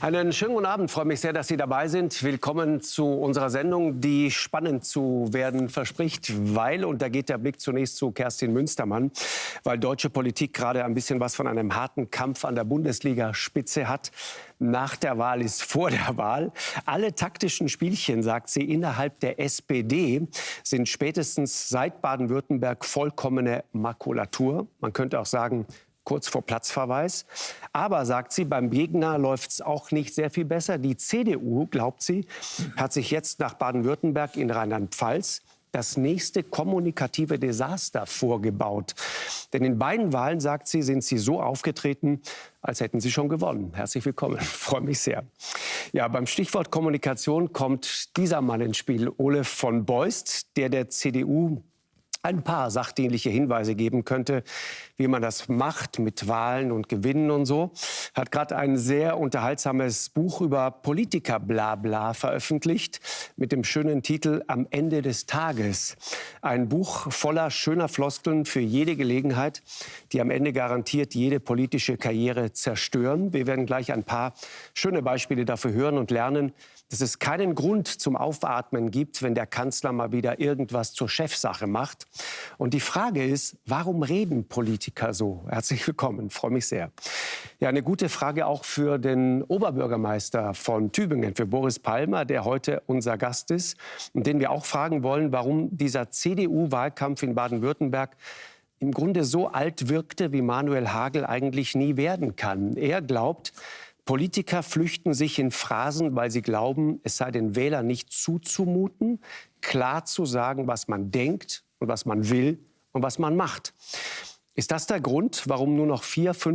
Einen schönen guten Abend. Ich freue mich sehr, dass Sie dabei sind. Willkommen zu unserer Sendung, die spannend zu werden verspricht, weil, und da geht der Blick zunächst zu Kerstin Münstermann, weil deutsche Politik gerade ein bisschen was von einem harten Kampf an der Bundesliga-Spitze hat. Nach der Wahl ist vor der Wahl. Alle taktischen Spielchen, sagt sie, innerhalb der SPD sind spätestens seit Baden-Württemberg vollkommene Makulatur. Man könnte auch sagen, kurz vor Platzverweis. Aber, sagt sie, beim Gegner läuft es auch nicht sehr viel besser. Die CDU, glaubt sie, hat sich jetzt nach Baden-Württemberg in Rheinland-Pfalz das nächste kommunikative Desaster vorgebaut. Denn in beiden Wahlen, sagt sie, sind sie so aufgetreten, als hätten sie schon gewonnen. Herzlich willkommen, ich freue mich sehr. Ja, beim Stichwort Kommunikation kommt dieser Mann ins Spiel, Ole von Beust, der CDU ein paar sachdienliche Hinweise geben könnte, wie man das macht mit Wahlen und Gewinnen und so. Hat gerade ein sehr unterhaltsames Buch über Politiker-Blabla veröffentlicht mit dem schönen Titel Am Ende des Tages. Ein Buch voller schöner Floskeln für jede Gelegenheit, die am Ende garantiert jede politische Karriere zerstören. Wir werden gleich ein paar schöne Beispiele dafür hören und lernen, dass es keinen Grund zum Aufatmen gibt, wenn der Kanzler mal wieder irgendwas zur Chefsache macht. Und die Frage ist, warum reden Politiker so? Herzlich willkommen, freue mich sehr. Ja, eine gute Frage auch für den Oberbürgermeister von Tübingen, für Boris Palmer, der heute unser Gast ist und den wir auch fragen wollen, warum dieser CDU-Wahlkampf in Baden-Württemberg im Grunde so alt wirkte, wie Manuel Hagel eigentlich nie werden kann. Er glaubt, Politiker flüchten sich in Phrasen, weil sie glauben, es sei den Wählern nicht zuzumuten, klar zu sagen, was man denkt und was man will und was man macht. Ist das der Grund, warum nur noch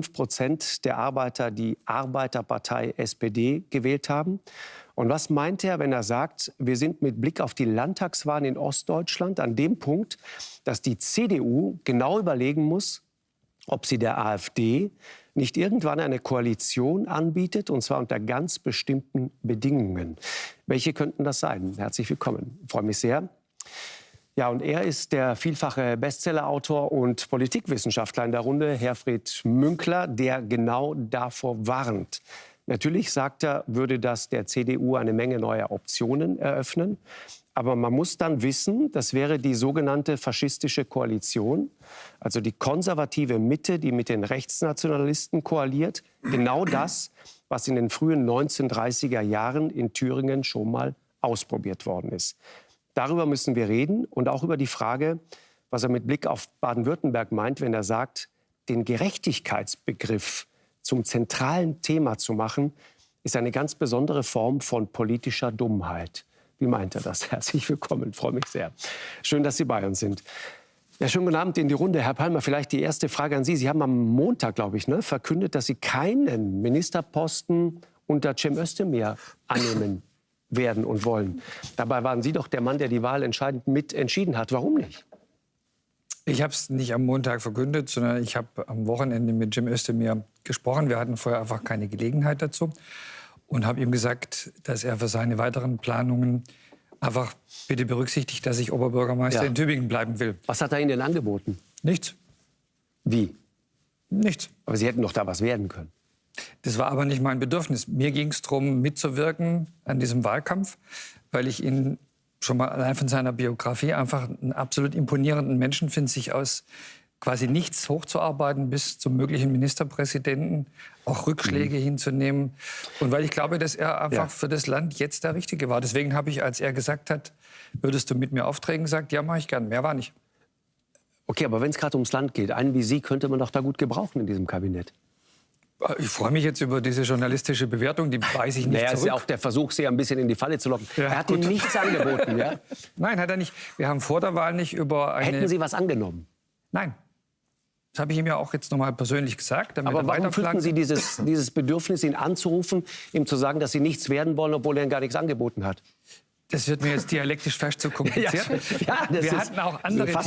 4–5% der Arbeiter die Arbeiterpartei SPD gewählt haben? Und was meint er, wenn er sagt, wir sind mit Blick auf die Landtagswahlen in Ostdeutschland an dem Punkt, dass die CDU genau überlegen muss, ob sie der AfD nicht irgendwann eine Koalition anbietet, und zwar unter ganz bestimmten Bedingungen. Welche könnten das sein? Herzlich willkommen. Ich freue mich sehr. Ja, und er ist der vielfache Bestsellerautor und Politikwissenschaftler in der Runde, Herfried Münkler, der genau davor warnt. Natürlich, sagt er, würde das der CDU eine Menge neuer Optionen eröffnen. Aber man muss dann wissen, das wäre die sogenannte faschistische Koalition, also die konservative Mitte, die mit den Rechtsnationalisten koaliert. Genau das, was in den frühen 1930er Jahren in Thüringen schon mal ausprobiert worden ist. Darüber müssen wir reden und auch über die Frage, was er mit Blick auf Baden-Württemberg meint, wenn er sagt, den Gerechtigkeitsbegriff zum zentralen Thema zu machen, ist eine ganz besondere Form von politischer Dummheit. Wie meint er das? Herzlich willkommen, ich freue mich sehr. Schön, dass Sie bei uns sind. Ja, schönen guten Abend in die Runde. Herr Palmer, vielleicht die erste Frage an Sie. Sie haben am Montag, glaube ich, verkündet, dass Sie keinen Ministerposten unter Cem Özdemir annehmen werden und wollen. Dabei waren Sie doch der Mann, der die Wahl entscheidend mitentschieden hat. Warum nicht? Ich habe es nicht am Montag verkündet, sondern ich habe am Wochenende mit Cem Özdemir gesprochen. Wir hatten vorher einfach keine Gelegenheit dazu. Und habe ihm gesagt, dass er für seine weiteren Planungen einfach bitte berücksichtigt, dass ich Oberbürgermeister in Tübingen bleiben will. Was hat er Ihnen denn angeboten? Nichts. Wie? Nichts. Aber Sie hätten doch da was werden können. Das war aber nicht mein Bedürfnis. Mir ging es darum, mitzuwirken an diesem Wahlkampf, weil ich ihn schon mal allein von seiner Biografie einfach einen absolut imponierenden Menschen finde, sich aus quasi nichts hochzuarbeiten bis zum möglichen Ministerpräsidenten, auch Rückschläge hinzunehmen. Und weil ich glaube, dass er einfach für das Land jetzt der Richtige war. Deswegen habe ich, als er gesagt hat, würdest du mit mir auftreten, gesagt, ja, mache ich gern. Mehr war nicht. Okay, aber wenn es gerade ums Land geht, einen wie Sie könnte man doch da gut gebrauchen in diesem Kabinett. Ich freue mich jetzt über diese journalistische Bewertung, die weise ich nicht zurück. Das ist ja auch der Versuch, Sie ein bisschen in die Falle zu locken. Ja, er hat Ihnen nichts angeboten, ja? Nein, hat er nicht. Wir haben vor der Wahl nicht über eine... Hätten Sie was angenommen? Nein. Das habe ich ihm ja auch jetzt noch mal persönlich gesagt. Aber warum fühlten Sie dieses Bedürfnis, ihn anzurufen, ihm zu sagen, dass Sie nichts werden wollen, obwohl er Ihnen gar nichts angeboten hat? Das wird mir jetzt dialektisch fast zu kompliziert. Wir hatten auch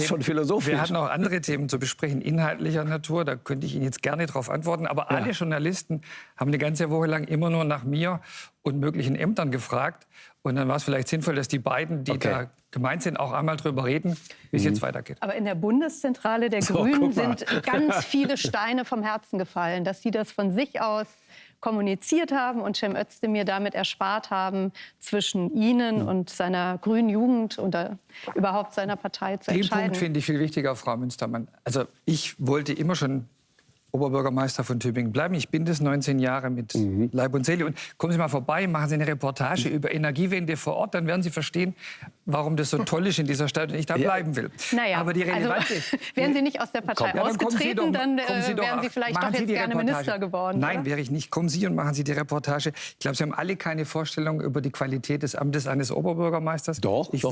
andere Themen zu besprechen, inhaltlicher Natur. Da könnte ich Ihnen jetzt gerne darauf antworten. Aber alle Journalisten haben eine ganze Woche lang immer nur nach mir und möglichen Ämtern gefragt. Und dann war es vielleicht sinnvoll, dass die beiden, die da gemeint sind, auch einmal drüber reden, wie es jetzt weitergeht. Aber in der Bundeszentrale der Grünen sind ganz viele Steine vom Herzen gefallen, dass Sie das von sich aus kommuniziert haben und Cem Özdemir damit erspart haben, zwischen Ihnen und seiner grünen Jugend oder überhaupt seiner Partei zu entscheiden. Den Punkt finde ich viel wichtiger, Frau Münstermann. Also ich wollte immer schon Oberbürgermeister von Tübingen bleiben. Ich bin das 19 Jahre mit Leib und Seele. Und kommen Sie mal vorbei, machen Sie eine Reportage über Energiewende vor Ort, dann werden Sie verstehen, warum das so toll ist in dieser Stadt und ich da bleiben will. Naja, aber die relevante... Also, wären Sie nicht aus der Partei ausgetreten, dann wären Sie vielleicht doch jetzt gerne Minister geworden. Nein, wäre ich nicht. Kommen Sie und machen Sie die Reportage. Ich glaube, Sie haben alle keine Vorstellung über die Qualität des Amtes eines Oberbürgermeisters. Doch, ich doch.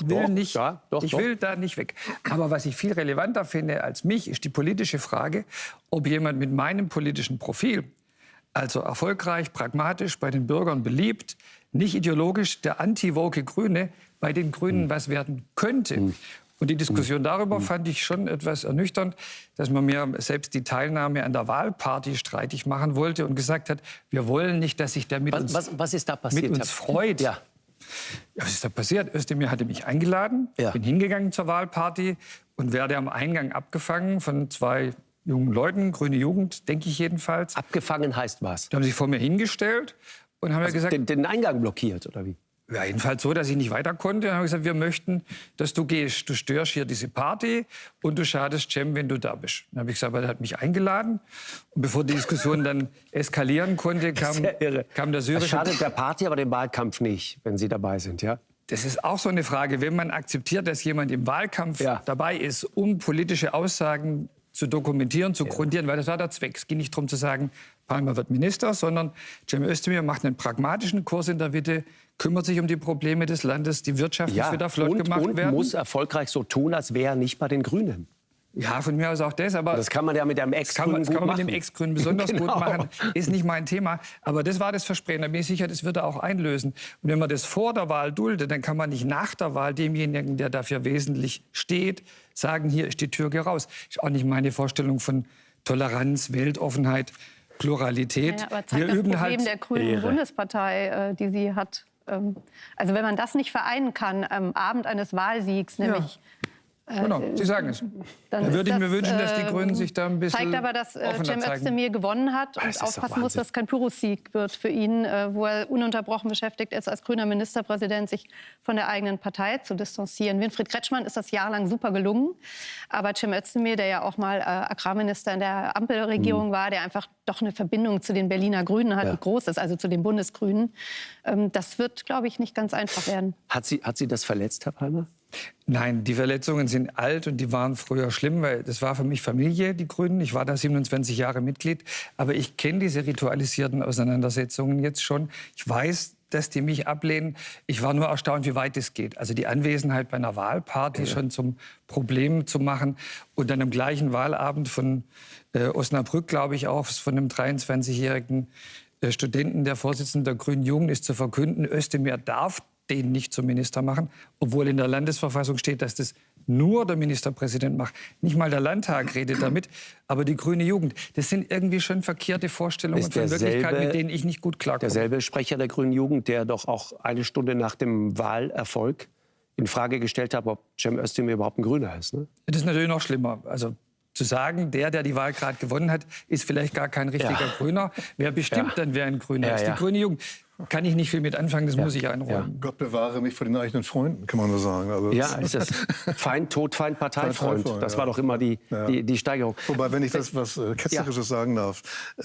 will da nicht weg. Aber was ich viel relevanter finde als mich, ist die politische Frage, ob jemand mit meinem politischen Profil, also erfolgreich, pragmatisch, bei den Bürgern beliebt, nicht ideologisch, der anti-woke Grüne, bei den Grünen was werden könnte. Und die Diskussion darüber fand ich schon etwas ernüchternd, dass man mir selbst die Teilnahme an der Wahlparty streitig machen wollte und gesagt hat, wir wollen nicht, dass sich der mit was ist da passiert, mit uns freut. Ja. Ja, was ist da passiert? Özdemir hatte mich eingeladen, bin hingegangen zur Wahlparty und werde am Eingang abgefangen von 2 jungen Leuten, grüne Jugend, denke ich jedenfalls. Abgefangen heißt was? Die haben sich vor mir hingestellt und haben mir gesagt... Den Eingang blockiert, oder wie? Ja, jedenfalls so, dass ich nicht weiter konnte. Dann haben gesagt, wir möchten, dass du gehst. Du störst hier diese Party und du schadest Cem, wenn du da bist. Dann habe ich gesagt, aber er hat mich eingeladen. Und bevor die Diskussion dann eskalieren konnte, kam der syrische... Das schadet der Party, aber dem Wahlkampf nicht, wenn Sie dabei sind, ja? Das ist auch so eine Frage. Wenn man akzeptiert, dass jemand im Wahlkampf dabei ist, um politische Aussagen zu dokumentieren, zu grundieren, weil das war der Zweck. Es ging nicht darum zu sagen, Palmer wird Minister, sondern Cem Özdemir macht einen pragmatischen Kurs in der Mitte, kümmert sich um die Probleme des Landes, die Wirtschaft muss wieder flott gemacht werden. Und muss erfolgreich so tun, als wäre er nicht bei den Grünen. Ja, von mir aus auch das. Aber das kann man ja mit einem Ex-Grünen gut machen. Das kann man mit dem Ex-Grünen besonders gut machen. Ist nicht mein Thema. Aber das war das Versprechen. Da bin ich sicher, das wird er auch einlösen. Und wenn man das vor der Wahl duldet, dann kann man nicht nach der Wahl demjenigen, der dafür wesentlich steht, sagen, hier ist die Tür, geh raus. Ist auch nicht meine Vorstellung von Toleranz, Weltoffenheit, Pluralität. Ja, aber zeigt das Problem der Grünen Bundespartei, die sie hat. Also wenn man das nicht vereinen kann am Abend eines Wahlsiegs, nämlich... Genau, Sie sagen es. Dann würde ich mir wünschen, dass die Grünen sich da ein bisschen zeigt aber, dass Cem Özdemir gewonnen hat und aufpassen muss, dass kein Pyrrhussieg wird für ihn, wo er ununterbrochen beschäftigt ist, als grüner Ministerpräsident sich von der eigenen Partei zu distanzieren. Winfried Kretschmann ist das jahrelang super gelungen, aber Cem Özdemir, der ja auch mal Agrarminister in der Ampelregierung war, der einfach doch eine Verbindung zu den Berliner Grünen hat, die groß ist, also zu den Bundesgrünen, das wird, glaube ich, nicht ganz einfach werden. Hat Sie das verletzt, Herr Palmer? Nein, die Verletzungen sind alt und die waren früher schlimm, weil das war für mich Familie, die Grünen. Ich war da 27 Jahre Mitglied, aber ich kenne diese ritualisierten Auseinandersetzungen jetzt schon. Ich weiß, dass die mich ablehnen. Ich war nur erstaunt, wie weit es geht. Also die Anwesenheit bei einer Wahlparty schon zum Problem zu machen und dann am gleichen Wahlabend von Osnabrück, glaube ich auch, von einem 23-jährigen Studenten, der Vorsitzende der Grünen Jugend ist, zu verkünden, Özdemir darf den nicht zum Minister machen, obwohl in der Landesverfassung steht, dass das nur der Ministerpräsident macht. Nicht mal der Landtag redet damit, aber die grüne Jugend. Das sind irgendwie schon verkehrte Vorstellungen von Wirklichkeit, mit denen ich nicht gut klarkomme. Derselbe Sprecher der grünen Jugend, der doch auch eine Stunde nach dem Wahlerfolg in Frage gestellt hat, ob Cem Özdemir überhaupt ein Grüner ist. Ne? Das ist natürlich noch schlimmer. Also zu sagen, der die Wahl gerade gewonnen hat, ist vielleicht gar kein richtiger Grüner. Wer bestimmt dann, wer ein Grüner ist? Die grüne Jugend. Kann ich nicht viel mit anfangen, das muss ich einräumen. Ja. Gott bewahre mich vor den eigenen Freunden, kann man nur sagen. Also ist das Feind, Todfeind, Parteifreund. Das war doch immer die Steigerung. Wobei, wenn ich das was Ketzerisches sagen darf,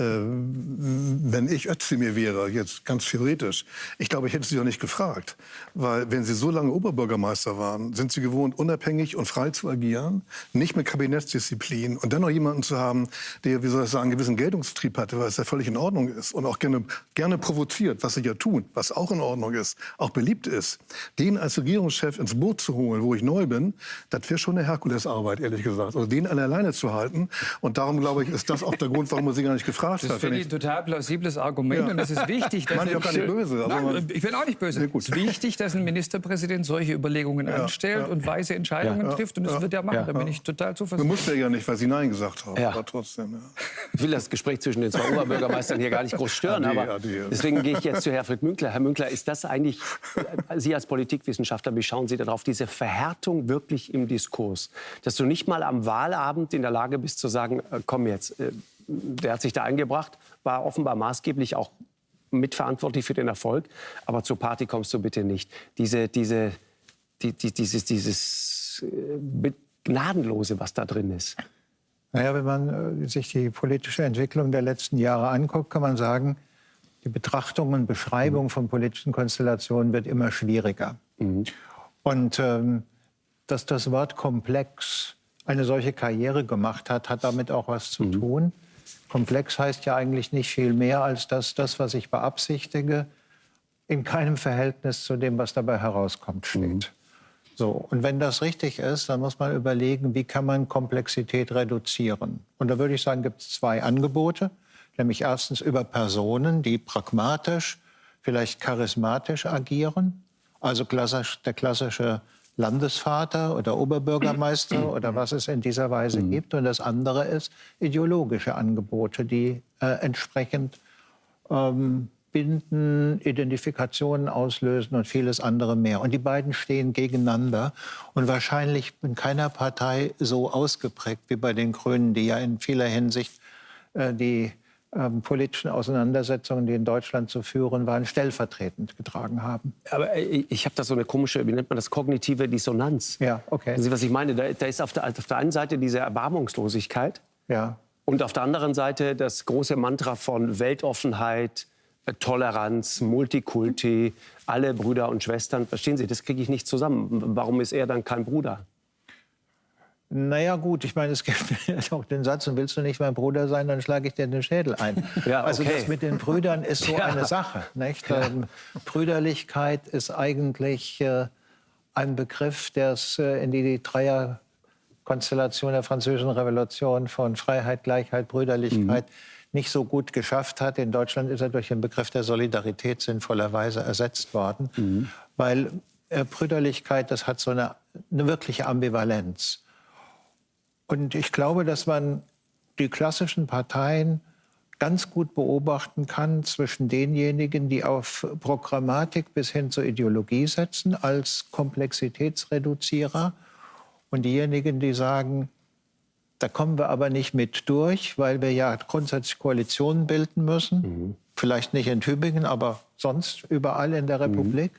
wenn ich Özdemir wäre, jetzt ganz theoretisch, ich glaube, ich hätte Sie doch nicht gefragt. Weil wenn Sie so lange Oberbürgermeister waren, sind Sie gewohnt, unabhängig und frei zu agieren, nicht mit Kabinettsdisziplin und dann noch jemanden zu haben, der, wie soll ich sagen, einen gewissen Geltungstrieb hatte, was ja völlig in Ordnung ist und auch gerne provoziert, was sie ja tun, was auch in Ordnung ist, auch beliebt ist, den als Regierungschef ins Boot zu holen, wo ich neu bin, das wäre schon eine Herkulesarbeit, ehrlich gesagt. Also den alleine zu halten. Und darum, glaube ich, ist das auch der Grund, warum man Sie gar nicht gefragt hat. Das finde ich ein total plausibles Argument. Und es ist wichtig, dass ich auch gar nicht böse. Nein, ich bin auch nicht böse. Es ist wichtig, dass ein Ministerpräsident solche Überlegungen anstellt und weise Entscheidungen trifft. Und das wird er machen. Da bin ich total zuversichtlich. Man muss ja nicht, weil Sie Nein gesagt haben. Aber trotzdem, Ich will das Gespräch zwischen den 2 Oberbürgermeistern hier gar nicht groß stören. Aber deswegen gehe ich jetzt zu Herfried Münkler. Herr Münkler, ist das eigentlich, Sie als Politikwissenschaftler, wie schauen Sie darauf, diese Verhärtung wirklich im Diskurs? Dass du nicht mal am Wahlabend in der Lage bist zu sagen, komm jetzt, der hat sich da eingebracht, war offenbar maßgeblich auch mitverantwortlich für den Erfolg. Aber zur Party kommst du bitte nicht. Dieses Gnadenlose, was da drin ist. Naja, wenn man sich die politische Entwicklung der letzten Jahre anguckt, kann man sagen, die Betrachtung und Beschreibung von politischen Konstellationen wird immer schwieriger. Und dass das Wort komplex eine solche Karriere gemacht hat, hat damit auch was zu tun. Komplex heißt ja eigentlich nicht viel mehr, als dass das, was ich beabsichtige, in keinem Verhältnis zu dem, was dabei herauskommt, steht. So, und wenn das richtig ist, dann muss man überlegen, wie kann man Komplexität reduzieren. Und da würde ich sagen, gibt es zwei Angebote. Nämlich erstens über Personen, die pragmatisch, vielleicht charismatisch agieren. Also der klassische Landesvater oder Oberbürgermeister oder was es in dieser Weise gibt. Und das andere ist ideologische Angebote, die entsprechend binden, Identifikationen auslösen und vieles andere mehr. Und die beiden stehen gegeneinander und wahrscheinlich in keiner Partei so ausgeprägt wie bei den Grünen, die ja in vieler Hinsicht die politischen Auseinandersetzungen, die in Deutschland zu führen waren, stellvertretend getragen haben. Aber ich habe da so eine komische, wie nennt man das, kognitive Dissonanz. Ja, okay. Sie, was ich meine, da ist auf der einen Seite diese Erbarmungslosigkeit, ja, und auf der anderen Seite das große Mantra von Weltoffenheit, Toleranz, Multikulti, alle Brüder und Schwestern. Verstehen Sie, das kriege ich nicht zusammen. Warum ist er dann kein Bruder? Naja gut, ich meine, es gibt auch den Satz, und willst du nicht mein Bruder sein, dann schlage ich dir den Schädel ein. Ja, okay. Also das mit den Brüdern ist so eine Sache. Nicht? Ja. Brüderlichkeit ist eigentlich ein Begriff, der es in die Dreierkonstellation der Französischen Revolution von Freiheit, Gleichheit, Brüderlichkeit nicht so gut geschafft hat. In Deutschland ist er durch den Begriff der Solidarität sinnvollerweise ersetzt worden. Weil Brüderlichkeit, das hat so eine wirkliche Ambivalenz. Und ich glaube, dass man die klassischen Parteien ganz gut beobachten kann zwischen denjenigen, die auf Programmatik bis hin zur Ideologie setzen als Komplexitätsreduzierer, und diejenigen, die sagen, da kommen wir aber nicht mit durch, weil wir ja grundsätzlich Koalitionen bilden müssen. Vielleicht nicht in Tübingen, aber sonst überall in der Republik.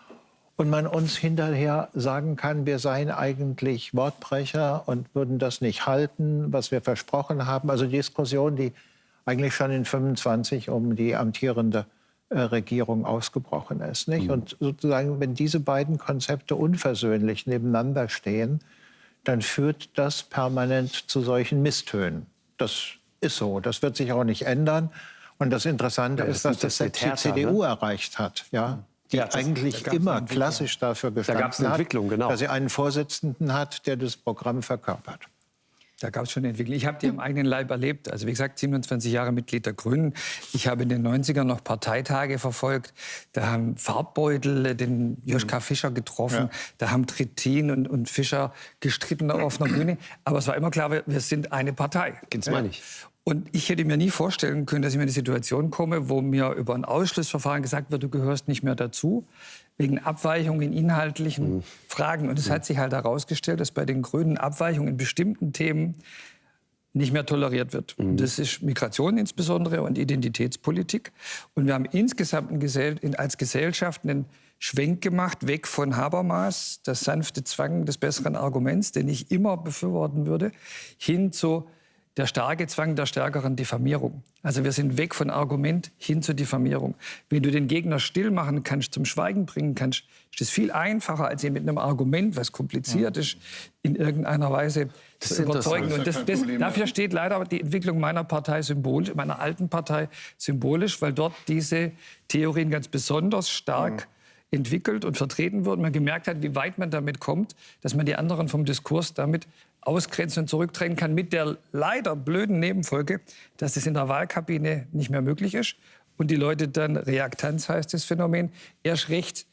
Und man uns hinterher sagen kann, wir seien eigentlich Wortbrecher und würden das nicht halten, was wir versprochen haben. Also die Diskussion, die eigentlich schon in 25 um die amtierende Regierung ausgebrochen ist. Nicht? Und sozusagen, wenn diese beiden Konzepte unversöhnlich nebeneinander stehen, dann führt das permanent zu solchen Misstönen. Das ist so, das wird sich auch nicht ändern. Und das Interessante ist, dass das selbst die CDU erreicht hat. Ja? Die eigentlich immer klassisch dafür gestanden hat, dass sie einen Vorsitzenden hat, der das Programm verkörpert. Da gab es schon eine Entwicklung. Ich habe die am eigenen Leib erlebt. Also wie gesagt, 27 Jahre Mitglied der Grünen. Ich habe in den 90ern noch Parteitage verfolgt. Da haben Farbbeutel den Joschka Fischer getroffen. Ja. Da haben Trittin und Fischer gestritten auf einer Bühne. Aber es war immer klar, wir sind eine Partei. Das meine ich. Und ich hätte mir nie vorstellen können, dass ich in eine Situation komme, wo mir über ein Ausschlussverfahren gesagt wird, du gehörst nicht mehr dazu, wegen Abweichungen in inhaltlichen Fragen. Und es hat sich halt herausgestellt, dass bei den Grünen Abweichungen in bestimmten Themen nicht mehr toleriert wird. Und das ist Migration insbesondere und Identitätspolitik. Und wir haben insgesamt als Gesellschaft einen Schwenk gemacht, weg von Habermas, das sanfte Zwang des besseren Arguments, den ich immer befürworten würde, hin zu der starke Zwang der stärkeren Diffamierung. Also wir sind weg von Argument hin zur Diffamierung. Wenn du den Gegner still machen kannst, zum Schweigen bringen kannst, ist es viel einfacher, als ihn mit einem Argument, was kompliziert ist, in irgendeiner Weise zu überzeugen. Und dafür steht leider die Entwicklung meiner Partei symbolisch, meiner alten Partei symbolisch, weil dort diese Theorien ganz besonders stark entwickelt und vertreten wurden. Man gemerkt hat, wie weit man damit kommt, dass man die anderen vom Diskurs damit ausgrenzen und zurückdrängen kann, mit der leider blöden Nebenfolge, dass es in der Wahlkabine nicht mehr möglich ist und die Leute dann, Reaktanz heißt das Phänomen, erst recht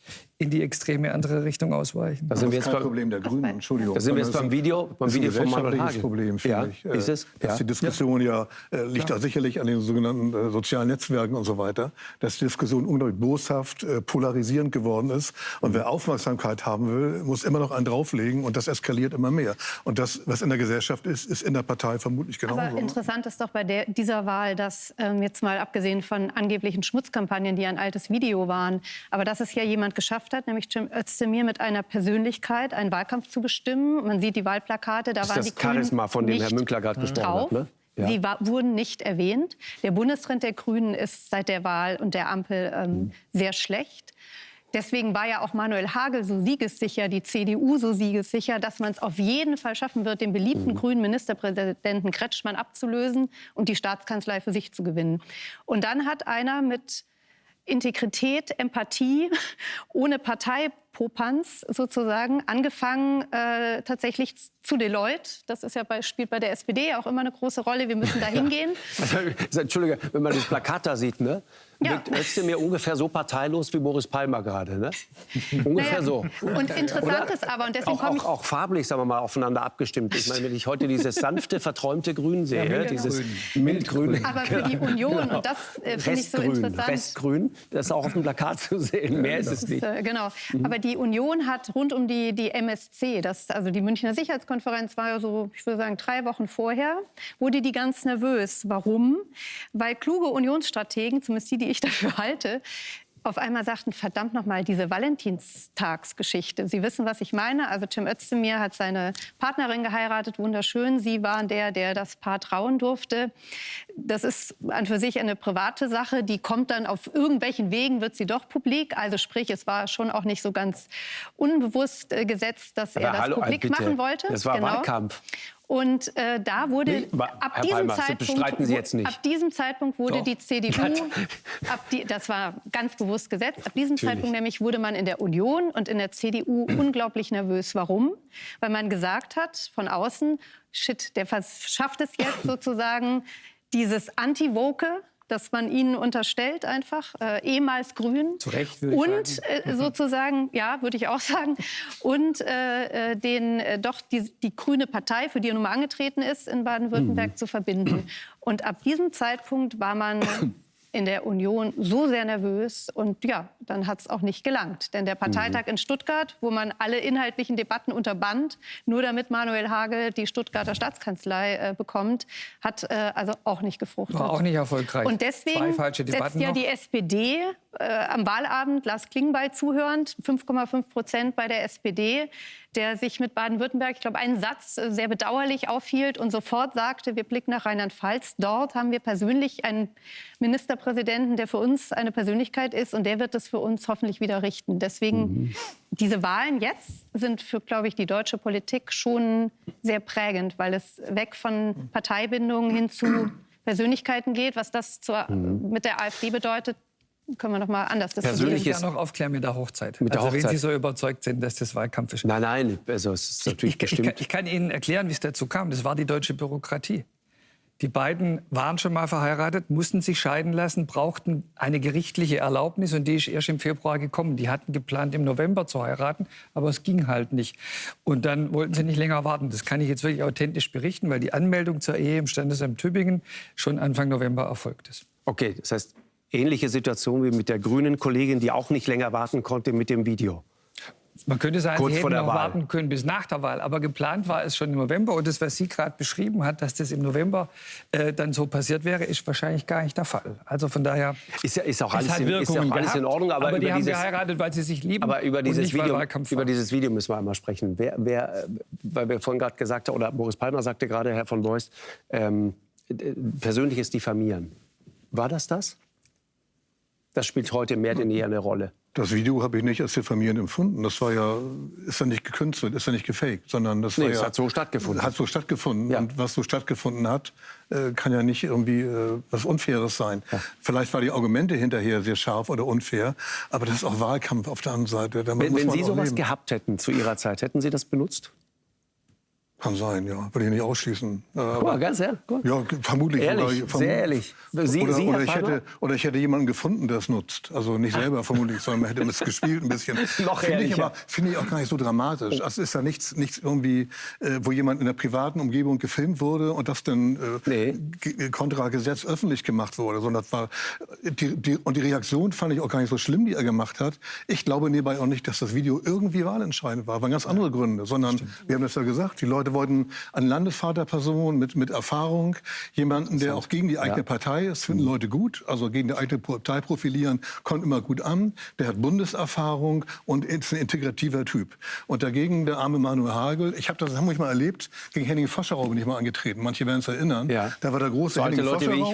in die extreme andere Richtung ausweichen. Da sind wir jetzt kein Problem der Grünen, Entschuldigung. Da sind wir jetzt beim Video von Manuel Hagel. Problem, finde ich. Ist es? Dass die Diskussion liegt da sicherlich an den sogenannten sozialen Netzwerken und so weiter, dass die Diskussion unglaublich boshaft, polarisierend geworden ist. Und wer Aufmerksamkeit haben will, muss immer noch einen drauflegen und das eskaliert immer mehr. Und das, was in der Gesellschaft ist, ist in der Partei vermutlich genauso. Aber interessant ist doch bei dieser Wahl, dass jetzt mal abgesehen von angeblichen Schmutzkampagnen, die ein altes Video waren, aber dass es ja jemand geschafft hat, nämlich Cem Özdemir, mit einer Persönlichkeit einen Wahlkampf zu bestimmen. Man sieht die Wahlplakate, da das waren ist die das Charisma, von dem Herr Münkler gerade gesprochen hat. Ne? Ja. Sie wurden nicht erwähnt. Der Bundestrend der Grünen ist seit der Wahl und der Ampel sehr schlecht. Deswegen war ja auch Manuel Hagel so siegessicher, die CDU so siegessicher, dass man es auf jeden Fall schaffen wird, den beliebten grünen Ministerpräsidenten Kretschmann abzulösen und die Staatskanzlei für sich zu gewinnen. Und dann hat einer mit Integrität, Empathie, ohne Parteipopanz sozusagen, angefangen tatsächlich zu Deloitte. Das ist ja spielt bei der SPD auch immer eine große Rolle. Wir müssen da hingehen. Also, Entschuldige, wenn man das Plakat da sieht, ne? Wirkt Özdemir ungefähr so parteilos wie Boris Palmer gerade, ne? Ungefähr so. Und interessant ist aber, und deswegen auch farblich, sagen wir mal, aufeinander abgestimmt. Ich meine, wenn ich heute dieses sanfte, verträumte Grün sehe, dieses Mintgrün. Aber für die Union, und das finde ich so interessant. Restgrün, das ist auch auf dem Plakat zu sehen. Mehr ist es nicht. Genau. Aber die Union hat rund um die MSC, also die Münchner Sicherheitskonferenz war ja so, ich würde sagen, 3 Wochen vorher, wurde die ganz nervös. Warum? Weil kluge Unionsstrategen, zumindest die ich dafür halte, auf einmal sagten, verdammt noch mal, diese Valentinstagsgeschichte. Sie wissen, was ich meine. Also Cem Özdemir hat seine Partnerin geheiratet, wunderschön. Sie waren der das Paar trauen durfte. Das ist an für sich eine private Sache. Die kommt dann auf irgendwelchen Wegen, wird sie doch publik. Also sprich, es war schon auch nicht so ganz unbewusst gesetzt, dass er das publik machen wollte. Das war Wahlkampf. Und da wurde ab diesem Zeitpunkt wurde die CDU, das war ganz bewusst gesetzt, ab diesem Zeitpunkt nämlich wurde man in der Union und in der CDU unglaublich nervös. Warum? Weil man gesagt hat von außen, shit, der schafft es jetzt sozusagen, dieses Anti-Woke, dass man ihnen unterstellt einfach, ehemals grün. Zu Recht, würde ich sagen. Sozusagen, ja, würde ich auch sagen. Und die grüne Partei, für die er nun mal angetreten ist, in Baden-Württemberg zu verbinden. Und ab diesem Zeitpunkt war man in der Union so sehr nervös und ja, dann hat es auch nicht gelangt. Denn der Parteitag in Stuttgart, wo man alle inhaltlichen Debatten unterband, nur damit Manuel Hagel die Stuttgarter Staatskanzlei bekommt, hat also auch nicht gefruchtet. War auch nicht erfolgreich. Und deswegen setzt ja die SPD am Wahlabend, Lars Klingbeil zuhörend, 5,5% bei der SPD, der sich mit Baden-Württemberg, ich glaube, einen Satz sehr bedauerlich aufhielt und sofort sagte, wir blicken nach Rheinland-Pfalz. Dort haben wir persönlich einen Ministerpräsidenten, der für uns eine Persönlichkeit ist und der wird das für uns hoffentlich wieder richten. Deswegen, diese Wahlen jetzt sind für, glaube ich, die deutsche Politik schon sehr prägend, weil es weg von Parteibindungen hin zu Persönlichkeiten geht. Was das mit der AfD bedeutet, können wir noch mal anders diskutieren. Ich noch aufklären mit der Hochzeit. Wenn Sie so überzeugt sind, dass das Wahlkampf ist. Nein, also es ist natürlich bestimmt. Ich kann Ihnen erklären, wie es dazu kam. Das war die deutsche Bürokratie. Die beiden waren schon mal verheiratet, mussten sich scheiden lassen, brauchten eine gerichtliche Erlaubnis und die ist erst im Februar gekommen. Die hatten geplant, im November zu heiraten, aber es ging halt nicht. Und dann wollten sie nicht länger warten. Das kann ich jetzt wirklich authentisch berichten, weil die Anmeldung zur Ehe im Standesamt Tübingen schon Anfang November erfolgt ist. Okay, das heißt, ähnliche Situation wie mit der grünen Kollegin, die auch nicht länger warten konnte mit dem Video. Man könnte sagen, sie hätten noch warten können bis nach der Wahl. Aber geplant war es schon im November. Und das, was sie gerade beschrieben hat, dass das im November dann so passiert wäre, ist wahrscheinlich gar nicht der Fall. Also von daher ist auch alles in Ordnung. Aber die haben geheiratet, weil sie sich lieben. Aber über dieses Video müssen wir einmal sprechen. Weil wir vorhin gerade gesagt haben, oder Boris Palmer sagte gerade, Herr von Beust, persönliches Diffamieren. War das? Das spielt heute mehr denn je eine Rolle. Das Video habe ich nicht als diffamierend empfunden. Das war ist ja nicht gekünstelt, ist ja nicht gefaked, sondern das war es hat so stattgefunden. Hat so stattgefunden. Ja. Und was so stattgefunden hat, kann ja nicht irgendwie was Unfaires sein. Ja. Vielleicht waren die Argumente hinterher sehr scharf oder unfair, aber das ist auch Wahlkampf auf der anderen Seite. Wenn Sie sowas gehabt hätten zu Ihrer Zeit, hätten Sie das benutzt? Kann sein, ja. Würde ich nicht ausschließen. Guck mal, ganz ehrlich. Ja, vermutlich. Ehrlich, sehr ehrlich. Oder ich hätte jemanden gefunden, der es nutzt. Also nicht selber vermutlich, sondern man hätte es gespielt ein bisschen. Finde ich auch gar nicht so dramatisch. Das ist ja nichts irgendwie, wo jemand in der privaten Umgebung gefilmt wurde und das dann kontra Gesetz öffentlich gemacht wurde. Sondern das war die Reaktion fand ich auch gar nicht so schlimm, die er gemacht hat. Ich glaube nebenbei auch nicht, dass das Video irgendwie wahlentscheidend war. Das waren ganz andere Gründe. Sondern, wir haben das ja gesagt, die Leute wollten eine Landesvaterperson mit Erfahrung, jemanden, der auch gegen die eigene Partei ist, finden Leute gut, also gegen die eigene Partei profilieren, kommt immer gut an, der hat Bundeserfahrung und ist ein integrativer Typ. Und dagegen der arme Manuel Hagel, ich habe das haben wir mal erlebt, gegen Henning Foscherau bin ich mal angetreten, manche werden es erinnern, da war der große Henning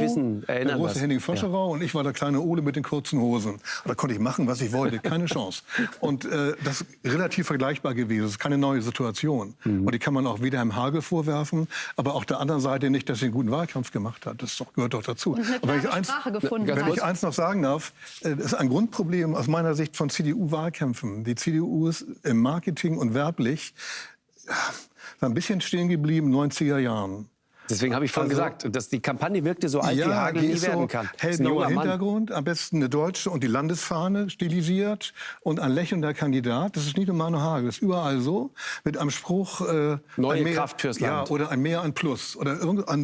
Foscherau und ich war der kleine Ole mit den kurzen Hosen. Und da konnte ich machen, was ich wollte, keine Chance. Und das ist relativ vergleichbar gewesen, das ist keine neue Situation. Und die kann man auch Wilhelm Hagel vorwerfen, aber auch der anderen Seite nicht, dass er einen guten Wahlkampf gemacht hat. Das gehört doch dazu. Und eine klare Sprache gefunden wenn ich eins noch sagen darf, das ist ein Grundproblem aus meiner Sicht von CDU-Wahlkämpfen. Die CDU ist im Marketing und werblich ein bisschen stehen geblieben in den 90er Jahren. Deswegen habe ich vorhin gesagt, dass die Kampagne wirkte so alt, wie Hagel nie werden kann. Hellblauer Hintergrund, am besten eine deutsche und die Landesfahne stilisiert und ein lächelnder Kandidat. Das ist nicht nur Manuel Hagel, das ist überall so. Mit einem Spruch neue Kraft fürs Land. Ja, oder ein Mehr an Plus. Oder irgendeine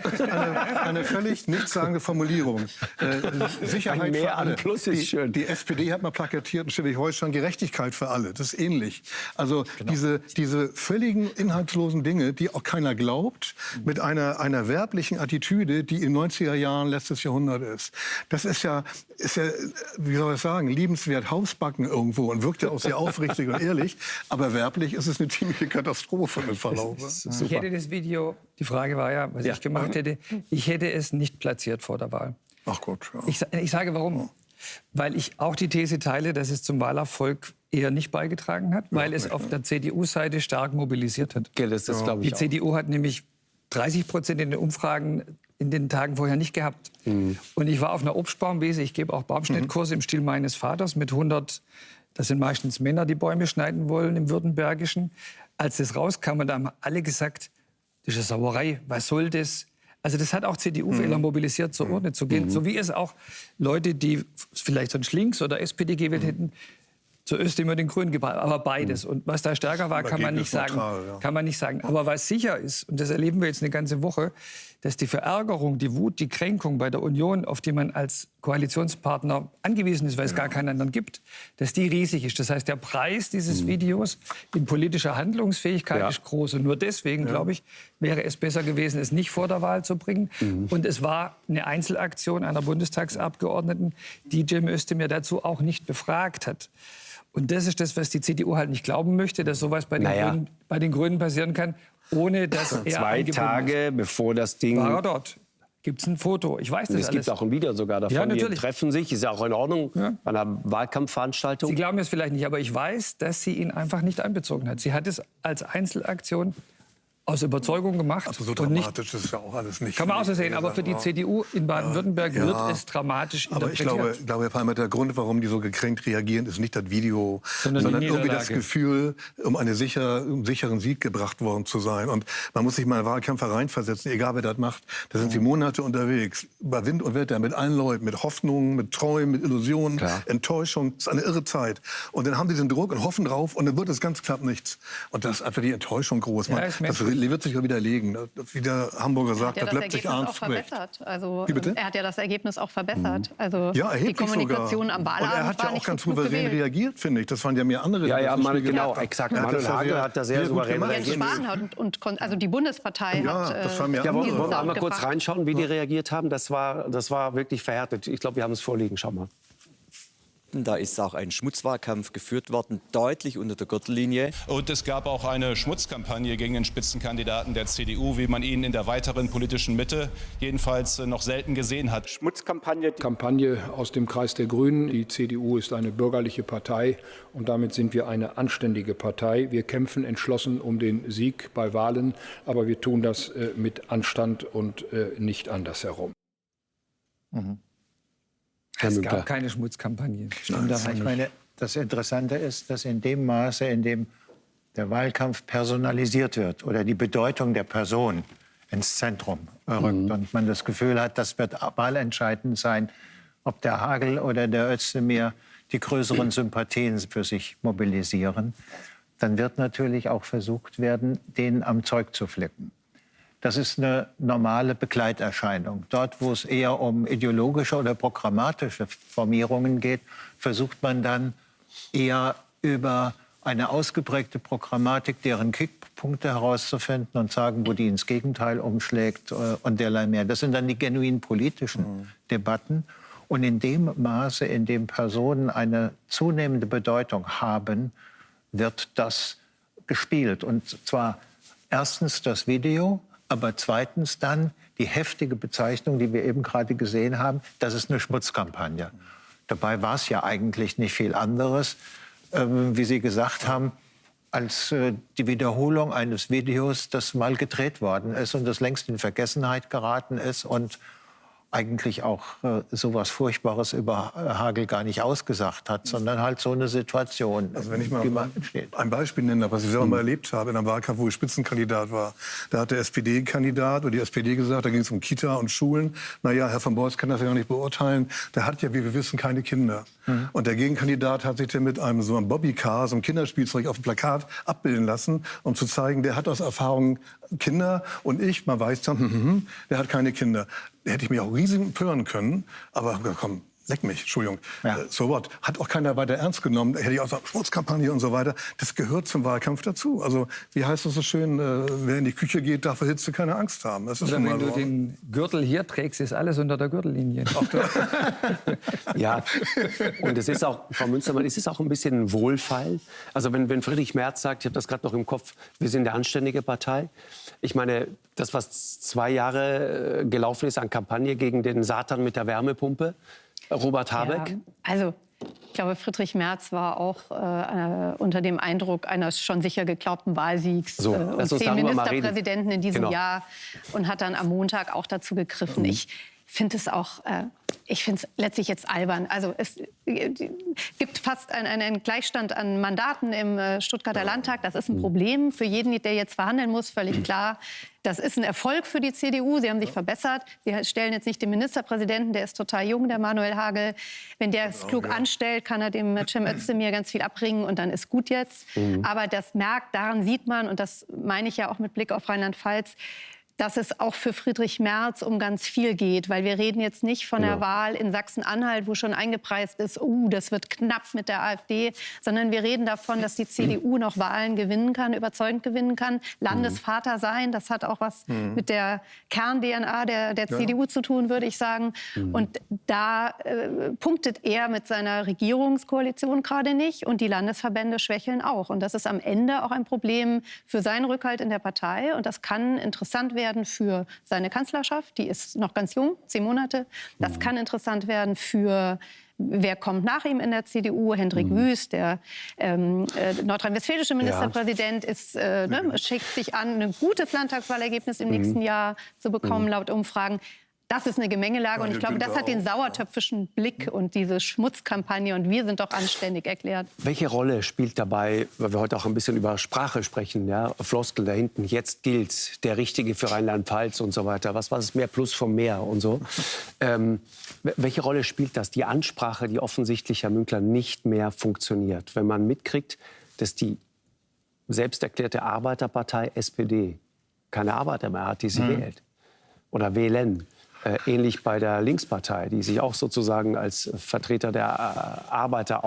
eine völlig nichtssagende Formulierung. Sicherheit ein Mehr für alle. An Plus ist schön. Die SPD hat mal plakatiert in Schleswig-Holstein Gerechtigkeit für alle. Das ist ähnlich. Also diese völligen inhaltslosen Dinge, die auch keiner glaubt, mit einer werblichen Attitüde, die in den 90er Jahren letztes Jahrhundert ist. Das ist ja, wie soll ich sagen, liebenswert Hausbacken irgendwo und wirkt ja auch sehr aufrichtig und ehrlich. Aber werblich ist es eine ziemliche Katastrophe mit Verlaub. Ich hätte das Video, die Frage war ja, was ich gemacht hätte, ich hätte es nicht platziert vor der Wahl. Ach Gott, ja. Ich sage warum. Weil ich auch die These teile, dass es zum Wahlerfolg eher nicht beigetragen hat, weil es auf der CDU-Seite stark mobilisiert hat. Das glaube ich Die CDU hat nämlich 30% in den Umfragen in den Tagen vorher nicht gehabt. Und ich war auf einer Obstbaumwiese, ich gebe auch Baumschnittkurse im Stil meines Vaters mit 100, das sind meistens Männer, die Bäume schneiden wollen im Württembergischen. Als das rauskam, und da haben alle gesagt, das ist eine Sauerei, was soll das? Also das hat auch CDU-Wähler mobilisiert, zur Urne zu gehen. So wie es auch Leute, die vielleicht sonst links oder SPD gewählt hätten, zur Özdemir den Grünen gebracht, aber beides. Und was da stärker war, kann man nicht sagen. Kann man nicht sagen. Aber was sicher ist, und das erleben wir jetzt eine ganze Woche, dass die Verärgerung, die Wut, die Kränkung bei der Union, auf die man als Koalitionspartner angewiesen ist, weil es gar keinen anderen gibt, dass die riesig ist. Das heißt, der Preis dieses Videos in politischer Handlungsfähigkeit ist groß. Und nur deswegen, glaube ich, wäre es besser gewesen, es nicht vor der Wahl zu bringen. Und es war eine Einzelaktion einer Bundestagsabgeordneten, die Cem Özdemir dazu auch nicht befragt hat. Und das ist das, was die CDU halt nicht glauben möchte, dass sowas bei den Grünen passieren kann, ohne dass er 2 Tage bevor das Ding... War er dort. Gibt es ein Foto? Ich weiß das alles. Es gibt auch ein Video sogar davon. Ja, die treffen sich, ist ja auch in Ordnung, bei einer Wahlkampfveranstaltung. Sie glauben es vielleicht nicht, aber ich weiß, dass sie ihn einfach nicht einbezogen hat. Sie hat es als Einzelaktion aus Überzeugung gemacht. Aber so dramatisch ist ja auch alles nicht. Kann man auch so sehen, aber für die CDU in Baden-Württemberg wird es dramatisch interpretiert. Aber ich glaube, Herr Palmer, der Grund, warum die so gekränkt reagieren, ist nicht das Video, sondern irgendwie das Gefühl, um einen sicheren Sieg gebracht worden zu sein. Und man muss sich mal in Wahlkämpfer reinversetzen, egal wer das macht. Da sind sie Monate unterwegs, bei Wind und Wetter, mit allen Leuten, mit Hoffnungen, mit Träumen, mit Illusionen, Enttäuschung. Das ist eine irre Zeit. Und dann haben sie diesen Druck und hoffen drauf und dann wird es ganz knapp nichts. Und das ist einfach die Enttäuschung groß. Das wird sich ja widerlegen. Wie der Hamburger sagt, das letztlich ernst spricht. Also, er hat ja das Ergebnis auch verbessert. Also ja, die Kommunikation sogar. am Wahlabend und er hat ja auch ganz souverän gewählt. Reagiert, finde ich. Das waren ja mehr andere. Genau, exakt. Manuel Hagel hat da sehr souverän reagiert. Also die Bundespartei hat das war mir wollen wir einmal kurz reinschauen, wie die reagiert haben? Das war wirklich verhärtet. Ich glaube, wir haben es vorliegen. Schau mal. Da ist auch ein Schmutzwahlkampf geführt worden, deutlich unter der Gürtellinie. Und es gab auch eine Schmutzkampagne gegen den Spitzenkandidaten der CDU, wie man ihn in der weiteren politischen Mitte jedenfalls noch selten gesehen hat. Kampagne aus dem Kreis der Grünen. Die CDU ist eine bürgerliche Partei und damit sind wir eine anständige Partei. Wir kämpfen entschlossen um den Sieg bei Wahlen, aber wir tun das mit Anstand und nicht andersherum. Es gab keine Schmutzkampagne. Ich meine, das Interessante ist, dass in dem Maße, in dem der Wahlkampf personalisiert wird oder die Bedeutung der Person ins Zentrum rückt und man das Gefühl hat, das wird wahlentscheidend sein, ob der Hagel oder der Özdemir die größeren Sympathien für sich mobilisieren, dann wird natürlich auch versucht werden, den am Zeug zu flicken. Das ist eine normale Begleiterscheinung. Dort, wo es eher um ideologische oder programmatische Formierungen geht, versucht man dann eher über eine ausgeprägte Programmatik, deren Kipppunkte herauszufinden und sagen, wo die ins Gegenteil umschlägt und derlei mehr. Das sind dann die genuin politischen Debatten. Und in dem Maße, in dem Personen eine zunehmende Bedeutung haben, wird das gespielt. Und zwar erstens das Video, aber zweitens dann die heftige Bezeichnung, die wir eben gerade gesehen haben, das ist eine Schmutzkampagne. Dabei war es ja eigentlich nicht viel anderes, wie Sie gesagt haben, als die Wiederholung eines Videos, das mal gedreht worden ist und das längst in Vergessenheit geraten ist und eigentlich auch sowas Furchtbares über Hagel gar nicht ausgesagt hat, sondern halt so eine Situation, also wenn ich mal ein Beispiel nenne, was ich selber mal erlebt habe in einem Wahlkampf, wo ich Spitzenkandidat war. Da hat der SPD-Kandidat oder die SPD gesagt, da ging es um Kita und Schulen. Naja, Herr von Beust kann das ja noch nicht beurteilen. Der hat ja, wie wir wissen, keine Kinder. Und der Gegenkandidat hat sich dann mit einem so einem Bobbycar, so einem Kinderspielzeug auf dem Plakat abbilden lassen, um zu zeigen, der hat aus Erfahrung Kinder und ich, man weiß dann, der hat keine Kinder. Da hätte ich mich auch riesig empören können, aber komm, leck mich, Entschuldigung, so what. Hat auch keiner weiter ernst genommen. Da hätte ich auch gesagt, Schmutzkampagne und so weiter. Das gehört zum Wahlkampf dazu. Also, wie heißt das so schön, wer in die Küche geht, darf vor Hitze keine Angst haben. Das ist oder wenn so. du den Gürtel hier trägst, ist alles unter der Gürtellinie. Ja, und es ist auch, Frau Münstermann, es ist auch ein bisschen ein Wohlfeil. Also wenn Friedrich Merz sagt, ich habe das gerade noch im Kopf, wir sind eine anständige Partei. Ich meine, das, was 2 Jahre gelaufen ist an Kampagne gegen den Satan mit der Wärmepumpe, Robert Habeck? Ja, also ich glaube, Friedrich Merz war auch unter dem Eindruck eines schon sicher geglaubten Wahlsiegs und 10 Ministerpräsidenten in diesem Jahr und hat dann am Montag auch dazu gegriffen. Ich finde es auch, ich finde es letztlich jetzt albern. Also es gibt fast einen Gleichstand an Mandaten im Stuttgarter Landtag. Das ist ein Problem für jeden, der jetzt verhandeln muss, völlig klar. Das ist ein Erfolg für die CDU. Sie haben sich verbessert. Sie stellen jetzt nicht den Ministerpräsidenten, der ist total jung, der Manuel Hagel. Wenn der es klug anstellt, kann er dem Cem Özdemir ganz viel abbringen und dann ist gut jetzt. Aber das daran sieht man, und das meine ich ja auch mit Blick auf Rheinland-Pfalz, dass es auch für Friedrich Merz um ganz viel geht. Weil wir reden jetzt nicht von der Wahl in Sachsen-Anhalt, wo schon eingepreist ist, das wird knapp mit der AfD, sondern wir reden davon, dass die CDU noch Wahlen gewinnen kann, überzeugend gewinnen kann. Landesvater sein, das hat auch was mit der Kern-DNA der CDU zu tun, würde ich sagen. Und da punktet er mit seiner Regierungskoalition gerade nicht. Und die Landesverbände schwächeln auch. Und das ist am Ende auch ein Problem für seinen Rückhalt in der Partei. Und das kann interessant werden für seine Kanzlerschaft, die ist noch ganz jung, 10 Monate. Das kann interessant werden für, wer kommt nach ihm in der CDU. Hendrik Wüst, der nordrhein-westfälische Ministerpräsident, schickt sich an, ein gutes Landtagswahlergebnis im nächsten Jahr zu bekommen, laut Umfragen. Das ist eine Gemengelage und ich glaube, das hat den sauertöpfischen Blick und diese Schmutzkampagne und wir sind doch anständig erklärt. Welche Rolle spielt dabei, weil wir heute auch ein bisschen über Sprache sprechen, ja, Floskel da hinten, jetzt gilt der Richtige für Rheinland-Pfalz und so weiter, was war es, mehr Plus vom Meer und so. Welche Rolle spielt das, die Ansprache, die offensichtlich, Herr Münkler, nicht mehr funktioniert, wenn man mitkriegt, dass die selbsterklärte Arbeiterpartei SPD keine Arbeiter mehr hat, die sie wählt oder wählen? Ähnlich bei der Linkspartei, die sich auch sozusagen als Vertreter der Arbeiter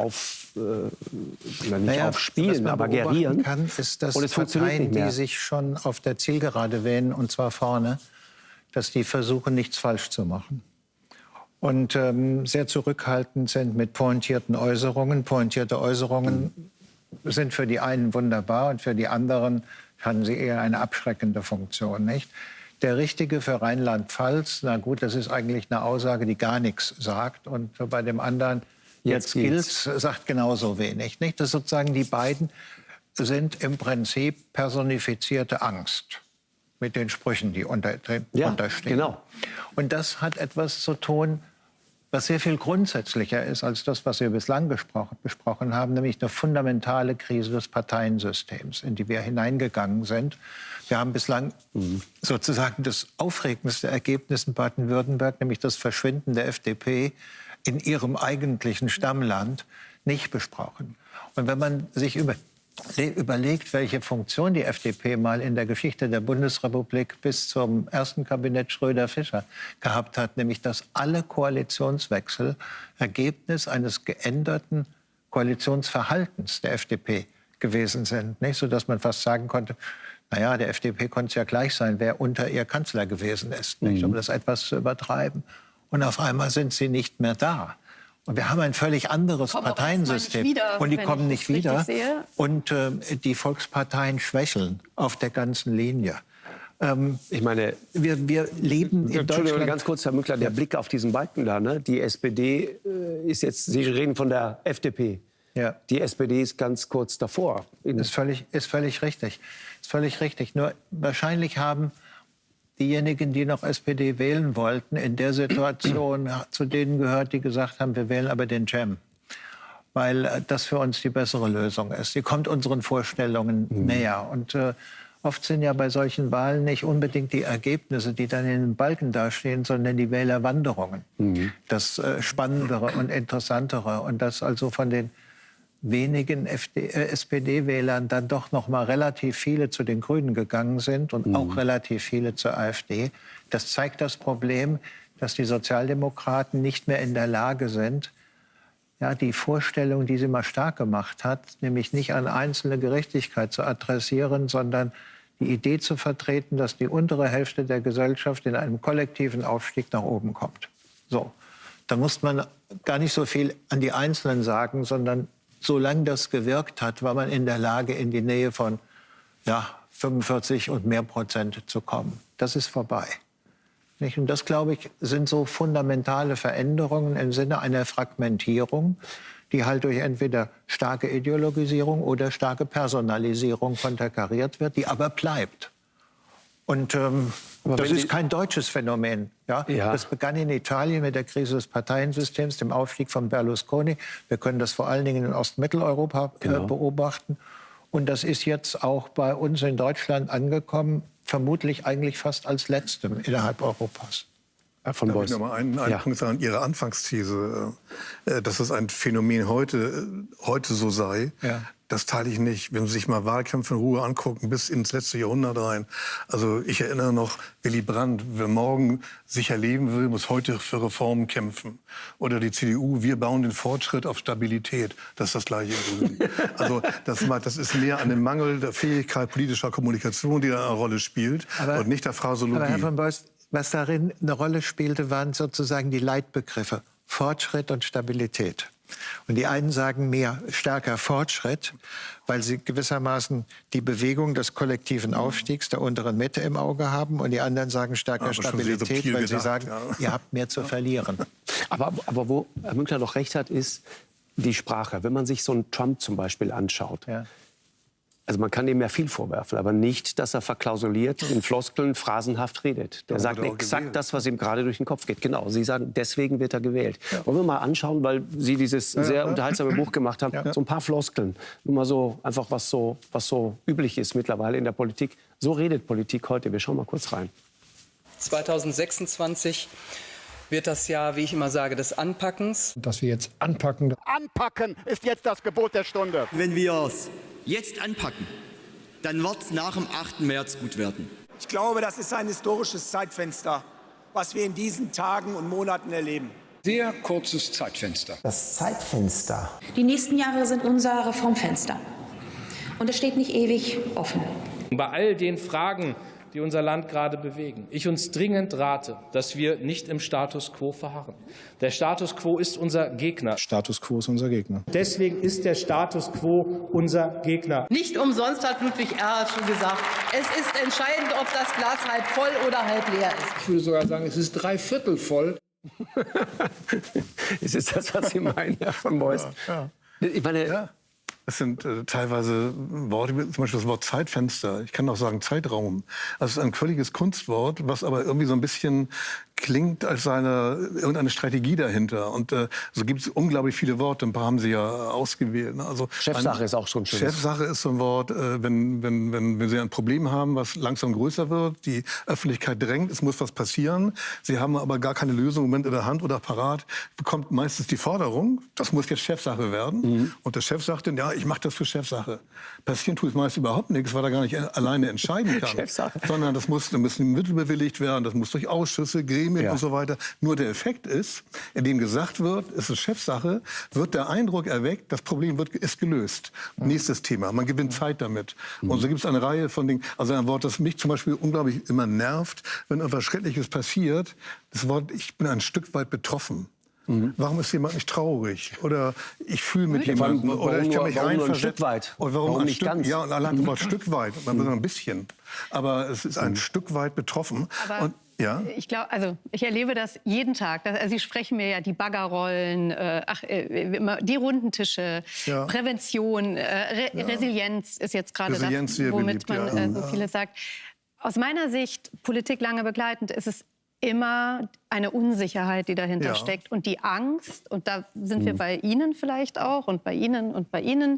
nicht aufspielen, aber gerieren. Kann, ist, dass Parteien, die sich schon auf der Zielgerade wählen, und zwar vorne, dass die versuchen, nichts falsch zu machen. Und sehr zurückhaltend sind mit pointierten Äußerungen. Pointierte Äußerungen sind für die einen wunderbar und für die anderen haben sie eher eine abschreckende Funktion, nicht? Der Richtige für Rheinland-Pfalz, na gut, das ist eigentlich eine Aussage, die gar nichts sagt. Und bei dem anderen, jetzt gilt's, sagt genauso wenig. Nicht? Das sozusagen, die beiden sind im Prinzip personifizierte Angst mit den Sprüchen, die unterstehen. Genau. Und das hat etwas zu tun was sehr viel grundsätzlicher ist als das, was wir bislang besprochen haben, nämlich eine fundamentale Krise des Parteiensystems, in die wir hineingegangen sind. Wir haben bislang sozusagen das aufregendste Ergebnis in Baden-Württemberg, nämlich das Verschwinden der FDP in ihrem eigentlichen Stammland, nicht besprochen. Und wenn man sich überlegt, welche Funktion die FDP mal in der Geschichte der Bundesrepublik bis zum ersten Kabinett Schröder-Fischer gehabt hat, nämlich dass alle Koalitionswechsel Ergebnis eines geänderten Koalitionsverhaltens der FDP gewesen sind. Nicht so, dass man fast sagen konnte, naja, der FDP konnte es ja gleich sein, wer unter ihr Kanzler gewesen ist, nicht, um das etwas zu übertreiben. Und auf einmal sind sie nicht mehr da. Und wir haben ein völlig anderes Parteiensystem. Und die kommen nicht wieder. Und die Volksparteien schwächeln auf der ganzen Linie. Ich meine, wir leben in Deutschland... Ganz kurz, Herr Mückler, der Blick auf diesen Balken da. Ne? Die SPD ist jetzt, Sie reden von der FDP. Ja. Die SPD ist ganz kurz davor. Ist völlig richtig. Ist völlig richtig. Nur wahrscheinlich haben diejenigen, die noch SPD wählen wollten, in der Situation zu denen gehört, die gesagt haben, wir wählen aber den Cem. Weil das für uns die bessere Lösung ist. Die kommt unseren Vorstellungen näher. Und oft sind ja bei solchen Wahlen nicht unbedingt die Ergebnisse, die dann in den Balken dastehen, sondern die Wählerwanderungen. Das Spannendere und Interessantere. Und das also von den wenigen SPD-Wählern dann doch noch mal relativ viele zu den Grünen gegangen sind und auch relativ viele zur AfD. Das zeigt das Problem, dass die Sozialdemokraten nicht mehr in der Lage sind, ja, die Vorstellung, die sie mal stark gemacht hat, nämlich nicht an einzelne Gerechtigkeit zu adressieren, sondern die Idee zu vertreten, dass die untere Hälfte der Gesellschaft in einem kollektiven Aufstieg nach oben kommt. So, da muss man gar nicht so viel an die Einzelnen sagen, sondern solange das gewirkt hat, war man in der Lage, in die Nähe von 45 und mehr Prozent zu kommen. Das ist vorbei. Nicht? Und das, glaube ich, sind so fundamentale Veränderungen im Sinne einer Fragmentierung, die halt durch entweder starke Ideologisierung oder starke Personalisierung konterkariert wird, die aber bleibt. Und das ist kein deutsches Phänomen. Ja? Das begann in Italien mit der Krise des Parteiensystems, dem Aufstieg von Berlusconi. Wir können das vor allen Dingen in Ostmitteleuropa beobachten. Und das ist jetzt auch bei uns in Deutschland angekommen, vermutlich eigentlich fast als Letztem innerhalb Europas. Darf ich noch mal einen Punkt sagen, Ihre Anfangsthese, dass es ein Phänomen heute so sei, das teile ich nicht. Wenn Sie sich mal Wahlkämpfe in Ruhe angucken, bis ins letzte Jahrhundert rein. Also ich erinnere noch, Willy Brandt, wer morgen sicher leben will, muss heute für Reformen kämpfen. Oder die CDU, wir bauen den Fortschritt auf Stabilität. Das ist das Gleiche im Grunde. Also das ist mehr an dem Mangel der Fähigkeit politischer Kommunikation, die da eine Rolle spielt, und nicht der Phrasologie. Aber Herr von Beust, was darin eine Rolle spielte, waren sozusagen die Leitbegriffe Fortschritt und Stabilität. Und die einen sagen stärker Fortschritt, weil sie gewissermaßen die Bewegung des kollektiven Aufstiegs der unteren Mitte im Auge haben. Und die anderen sagen stärker Stabilität, weil sie sagen, ihr habt mehr zu verlieren. Aber wo Herr Mückler doch recht hat, ist die Sprache. Wenn man sich so einen Trump zum Beispiel anschaut, also man kann ihm ja viel vorwerfen, aber nicht, dass er verklausuliert in Floskeln phrasenhaft redet. Der sagt exakt das, was ihm gerade durch den Kopf geht. Genau, Sie sagen, deswegen wird er gewählt. Wollen wir mal anschauen, weil Sie dieses sehr unterhaltsame Buch gemacht haben, so ein paar Floskeln. Nur mal so einfach, was so üblich ist mittlerweile in der Politik. So redet Politik heute. Wir schauen mal kurz rein. 2026 wird das Jahr, wie ich immer sage, des Anpackens. Dass wir jetzt anpacken. Anpacken ist jetzt das Gebot der Stunde. Wenn wir es jetzt anpacken, dann wird es nach dem 8. März gut werden. Ich glaube, das ist ein historisches Zeitfenster, was wir in diesen Tagen und Monaten erleben. Sehr kurzes Zeitfenster. Das Zeitfenster. Die nächsten Jahre sind unser Reformfenster. Und es steht nicht ewig offen. Bei all den Fragen, die unser Land gerade bewegen, ich uns dringend rate, dass wir nicht im Status quo verharren. Der Status quo ist unser Gegner. Status quo ist unser Gegner. Deswegen ist der Status quo unser Gegner. Nicht umsonst hat Ludwig Erhard schon gesagt, es ist entscheidend, ob das Glas halb voll oder halb leer ist. Ich würde sogar sagen, es ist 3/4 voll. Ist es das, was Sie meinen, Herr von Beust? Ich meine, Es sind teilweise Worte, zum Beispiel das Wort Zeitfenster. Ich kann auch sagen Zeitraum. Also es ist ein völliges Kunstwort, was aber irgendwie so ein bisschen klingt, als sei irgendeine Strategie dahinter. Und so gibt es unglaublich viele Worte. Ein paar haben Sie ja ausgewählt. Ne? Also Chefsache ist auch schon schön. Chefsache ist so ein Wort, wenn Sie ein Problem haben, was langsam größer wird, die Öffentlichkeit drängt, es muss was passieren. Sie haben aber gar keine Lösung im Moment in der Hand oder parat, bekommt meistens die Forderung, das muss jetzt Chefsache werden. Und der Chef sagt dann, ja, ich mache das für Chefsache. Passieren tut es meist überhaupt nichts, weil er gar nicht alleine entscheiden kann. Sondern da müssen Mittel bewilligt werden, das muss durch Ausschüsse, Gremien und so weiter. Nur der Effekt ist, indem gesagt wird, es ist Chefsache, wird der Eindruck erweckt, das Problem ist gelöst. Nächstes Thema, man gewinnt Zeit damit. Und so gibt es eine Reihe von Dingen, also ein Wort, das mich zum Beispiel unglaublich immer nervt, wenn etwas Schreckliches passiert, das Wort, ich bin ein Stück weit betroffen. Warum ist jemand nicht traurig? Oder ich fühle mit jemandem. Oder ich kann mich reinversetzen. Ein Stück weit? Warum nicht ganz? Ja, und allein ein Stück weit. Man will ein bisschen. Aber es ist ein Stück weit betroffen. Aber ja? Ich erlebe das jeden Tag. Sie sprechen mir ja die Baggerrollen, die Rundentische, Prävention, Resilienz ist jetzt gerade das, womit man so vieles sagt. Aus meiner Sicht, Politik lange begleitend, ist es immer eine Unsicherheit, die dahinter steckt. Und die Angst, und da sind wir bei Ihnen vielleicht auch und bei Ihnen und bei Ihnen,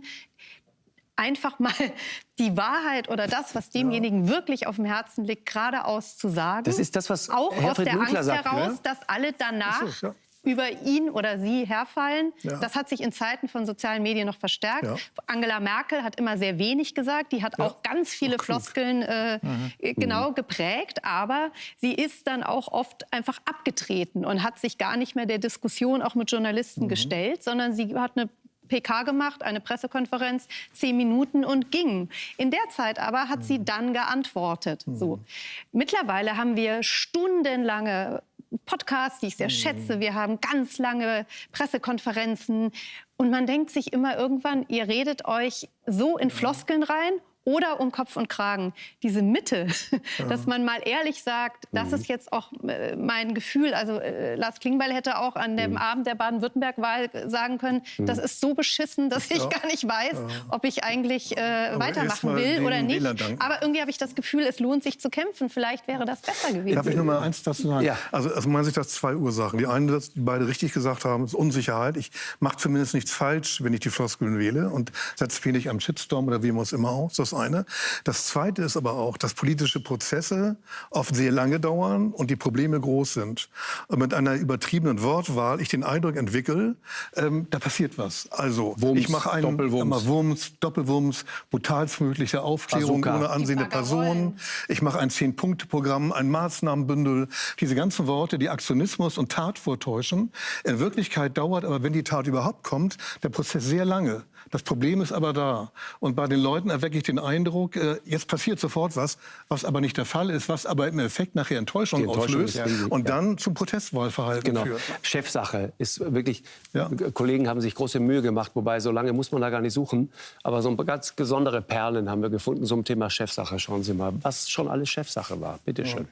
einfach mal die Wahrheit oder das, was demjenigen wirklich auf dem Herzen liegt, geradeaus zu sagen. Das ist das, was auch Herr aus der Winkler Angst sagt, heraus, dass alle danach über ihn oder sie herfallen. Das hat sich in Zeiten von sozialen Medien noch verstärkt. Angela Merkel hat immer sehr wenig gesagt. Die hat auch ganz viele Floskeln geprägt. Aber sie ist dann auch oft einfach abgetreten und hat sich gar nicht mehr der Diskussion auch mit Journalisten gestellt, sondern sie hat eine PK gemacht, eine Pressekonferenz, 10 Minuten und ging. In der Zeit aber hat sie dann geantwortet. So. Mittlerweile haben wir stundenlange Podcasts, die ich sehr schätze. Wir haben ganz lange Pressekonferenzen. Und man denkt sich immer irgendwann, ihr redet euch so in Floskeln rein oder um Kopf und Kragen. Diese Mitte, dass man mal ehrlich sagt, das ist jetzt auch mein Gefühl. Also Lars Klingbeil hätte auch an dem Abend der Baden-Württemberg-Wahl sagen können, das ist so beschissen, dass ich gar nicht weiß, ob ich eigentlich weitermachen will oder nicht. Aber irgendwie habe ich das Gefühl, es lohnt sich zu kämpfen. Vielleicht wäre das besser gewesen. Darf ich nur mal eins dazu sagen? Ja. Also aus meiner Sicht, das 2 Ursachen. Die eine, die beide richtig gesagt haben, ist Unsicherheit. Ich mache zumindest nichts falsch, wenn ich die Floskeln wähle und setze mich nicht am Shitstorm oder wie man es immer aus. Das eine. Das Zweite ist aber auch, dass politische Prozesse oft sehr lange dauern und die Probleme groß sind. Und mit einer übertriebenen Wortwahl ich den Eindruck entwickle, da passiert was. Also ich mache einen Doppelwumms, brutalstmögliche Aufklärung ohne Ansehen der Person. Ich mache ein 10-Punkte-Programm, ein Maßnahmenbündel. Diese ganzen Worte, die Aktionismus und Tat vortäuschen. In Wirklichkeit dauert aber, wenn die Tat überhaupt kommt, der Prozess sehr lange. Das Problem ist aber da. Und bei den Leuten erwecke ich den Eindruck, jetzt passiert sofort was aber nicht der Fall ist, was aber im Effekt nachher Enttäuschung auslöst und dann zum Protestwahlverhalten führt. Chefsache ist wirklich, Kollegen haben sich große Mühe gemacht, wobei so lange muss man da gar nicht suchen. Aber so ganz besondere Perlen haben wir gefunden zum Thema Chefsache. Schauen Sie mal, was schon alles Chefsache war. Bitte schön.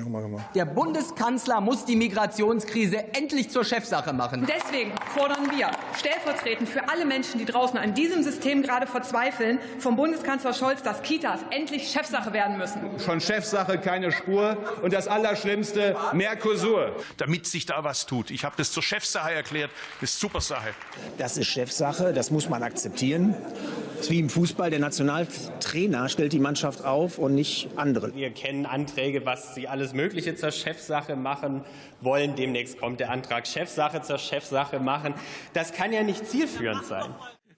Der Bundeskanzler muss die Migrationskrise endlich zur Chefsache machen. Deswegen fordern wir stellvertretend für alle Menschen, die draußen an diesem System gerade verzweifeln, vom Bundeskanzler Scholz, dass Kitas endlich Chefsache werden müssen. Von Chefsache keine Spur und das Allerschlimmste, Mercosur. Damit sich da was tut. Ich habe das zur Chefsache erklärt, das ist Supersache. Das ist Chefsache, das muss man akzeptieren. Das ist wie im Fußball, der Nationaltrainer stellt die Mannschaft auf und nicht andere. Wir kennen Anträge, was sie alles Mögliche zur Chefsache machen wollen. Demnächst kommt der Antrag Chefsache zur Chefsache machen. Das kann ja nicht zielführend sein.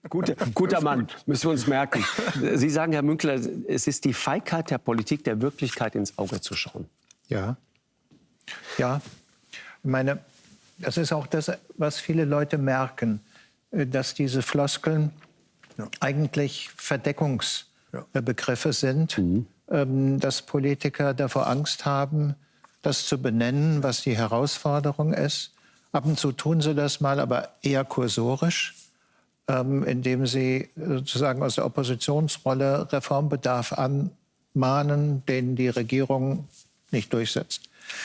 Guter Mann, müssen wir uns merken. Sie sagen, Herr Münkler, es ist die Feigheit der Politik, der Wirklichkeit ins Auge zu schauen. Ja. Ja. Ich meine, das ist auch das, was viele Leute merken, dass diese Floskeln eigentlich Verdeckungsbegriffe sind, dass Politiker davor Angst haben, das zu benennen, was die Herausforderung ist. Ab und zu tun sie das mal, aber eher kursorisch, indem sie sozusagen aus der Oppositionsrolle Reformbedarf anmahnen, den die Regierung nicht durchsetzt.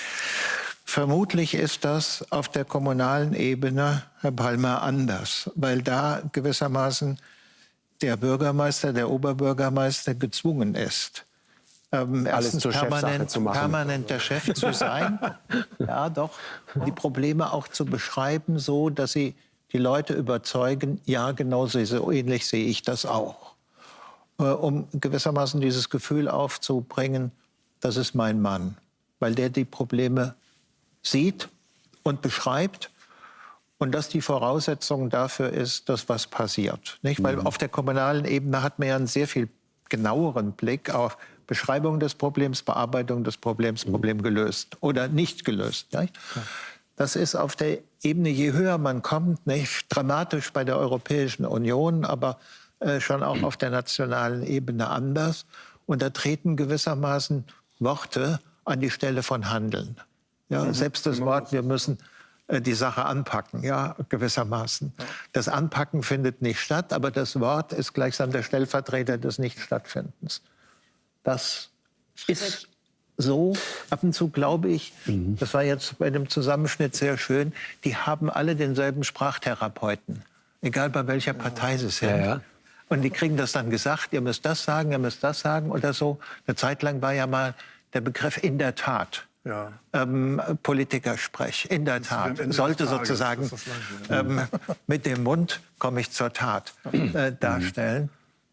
Vermutlich ist das auf der kommunalen Ebene, Herr Palmer, anders, weil da gewissermaßen der Bürgermeister, der Oberbürgermeister gezwungen ist, erstens permanenter Chef zu sein, ja doch, die Probleme auch zu beschreiben, so dass sie die Leute überzeugen, ja, genau so ähnlich sehe ich das auch. Um gewissermaßen dieses Gefühl aufzubringen, das ist mein Mann, weil der die Probleme sieht und beschreibt und dass die Voraussetzung dafür ist, dass was passiert. Nicht? Weil auf der kommunalen Ebene hat man ja einen sehr viel genaueren Blick auf Beschreibung des Problems, Bearbeitung des Problems, Problem gelöst oder nicht gelöst. Nicht? Das ist auf der Ebene, je höher man kommt, nicht dramatisch bei der Europäischen Union, aber schon auch auf der nationalen Ebene anders. Und da treten gewissermaßen Worte an die Stelle von Handeln. Ja, selbst das Wort, wir müssen die Sache anpacken, ja, gewissermaßen. Das Anpacken findet nicht statt, aber das Wort ist gleichsam der Stellvertreter des Nichtstattfindens. Das ist so. Ab und zu glaube ich, das war jetzt bei dem Zusammenschnitt sehr schön, die haben alle denselben Sprachtherapeuten, egal bei welcher Partei sie sind. Ja. Und die kriegen das dann gesagt, ihr müsst das sagen, ihr müsst das sagen oder so. Eine Zeit lang war ja mal der Begriff in der Tat. Ja. Politikersprech, in der Tat, sollte sozusagen mit dem Mund komme ich zur Tat darstellen.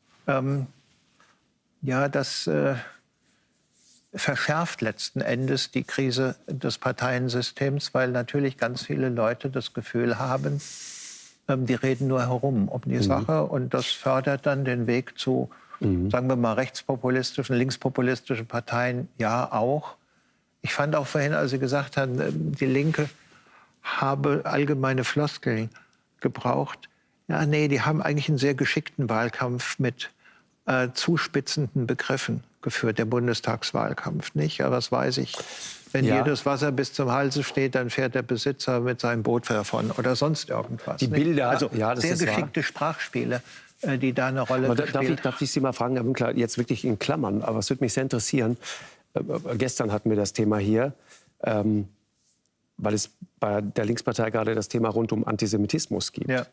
Ja, das verschärft letzten Endes die Krise des Parteiensystems, weil natürlich ganz viele Leute das Gefühl haben, die reden nur herum um die Sache und das fördert dann den Weg zu, sagen wir mal, rechtspopulistischen, linkspopulistischen Parteien, ja auch. Ich fand auch vorhin, als Sie gesagt haben, die Linke habe allgemeine Floskeln gebraucht. Ja, nee, die haben eigentlich einen sehr geschickten Wahlkampf mit zuspitzenden Begriffen geführt, der Bundestagswahlkampf, nicht? Aber was weiß ich, wenn jedes Wasser bis zum Halse steht, dann fährt der Besitzer mit seinem Boot davon oder sonst irgendwas. Die Bilder, also ja, das sehr ist geschickte Sprachspiele, die da eine Rolle spielen. Darf ich Sie mal fragen, Herr Winkler, jetzt wirklich in Klammern, aber es würde mich sehr interessieren. Gestern hatten wir das Thema hier, weil es bei der Linkspartei gerade das Thema rund um Antisemitismus gibt. Ja.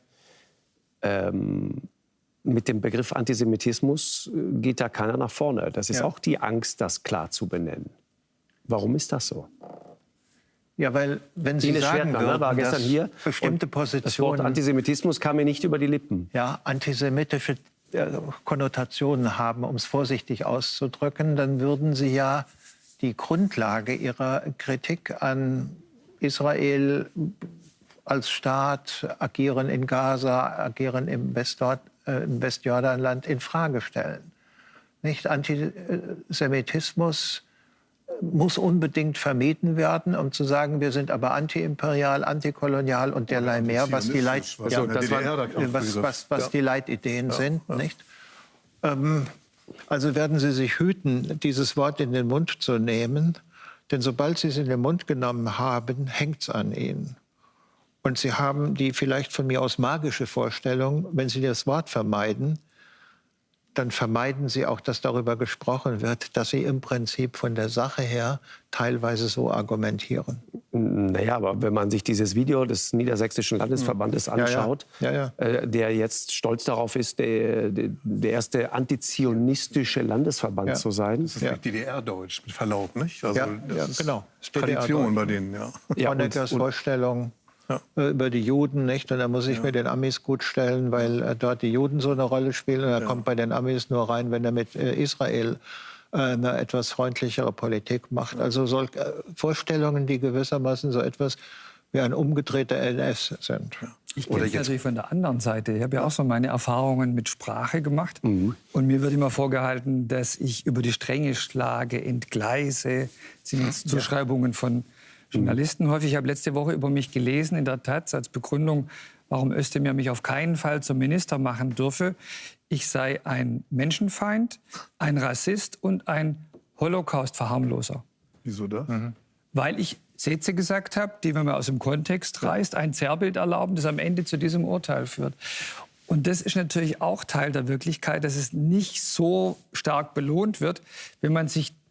Mit dem Begriff Antisemitismus geht da keiner nach vorne. Das ist auch die Angst, das klar zu benennen. Warum ist das so? Ja, weil wenn Sie sagen würden, war gestern hier bestimmte Positionen... Das Wort Antisemitismus kam mir nicht über die Lippen. Ja, antisemitische Konnotationen haben, um es vorsichtig auszudrücken, dann würden Sie ja die Grundlage Ihrer Kritik an Israel als Staat, Agieren in Gaza, Agieren im Westjordanland in Frage stellen. Nicht? Antisemitismus muss unbedingt vermieden werden, um zu sagen, wir sind aber antiimperial, antikolonial und derlei mehr, was die Leitideen sind. Nicht? Also werden Sie sich hüten, dieses Wort in den Mund zu nehmen, denn sobald Sie es in den Mund genommen haben, hängt es an Ihnen. Und Sie haben die vielleicht von mir aus magische Vorstellung, wenn Sie das Wort vermeiden, dann vermeiden Sie auch, dass darüber gesprochen wird, dass Sie im Prinzip von der Sache her teilweise so argumentieren. Naja, aber wenn man sich dieses Video des Niedersächsischen Landesverbandes anschaut, der jetzt stolz darauf ist, der erste antizionistische Landesverband zu sein. Das ist DDR-Deutsch, mit Verlaub, nicht? Also das ist genau. Tradition bei denen, Honeckers Vorstellung über die Juden, nicht? Und da muss ich mir den Amis gut stellen, weil dort die Juden so eine Rolle spielen. Und er kommt bei den Amis nur rein, wenn er mit Israel eine etwas freundlichere Politik macht. Also Vorstellungen, die gewissermaßen so etwas wie ein umgedrehter NS sind. Ich kenne es natürlich von der anderen Seite. Ich habe ja auch so meine Erfahrungen mit Sprache gemacht. Und mir wird immer vorgehalten, dass ich über die Stränge schlage, entgleise. Das sind jetzt Zuschreibungen von Journalisten häufig. Ich habe letzte Woche über mich gelesen, in der Taz, als Begründung, warum Özdemir mich auf keinen Fall zum Minister machen dürfe. Ich sei ein Menschenfeind, ein Rassist und ein Holocaust-Verharmloser. Wieso das? Weil ich Sätze gesagt habe, die, wenn man aus dem Kontext reißt, ein Zerrbild erlauben, das am Ende zu diesem Urteil führt. Und das ist natürlich auch Teil der Wirklichkeit, dass es nicht so stark belohnt wird, wenn man sich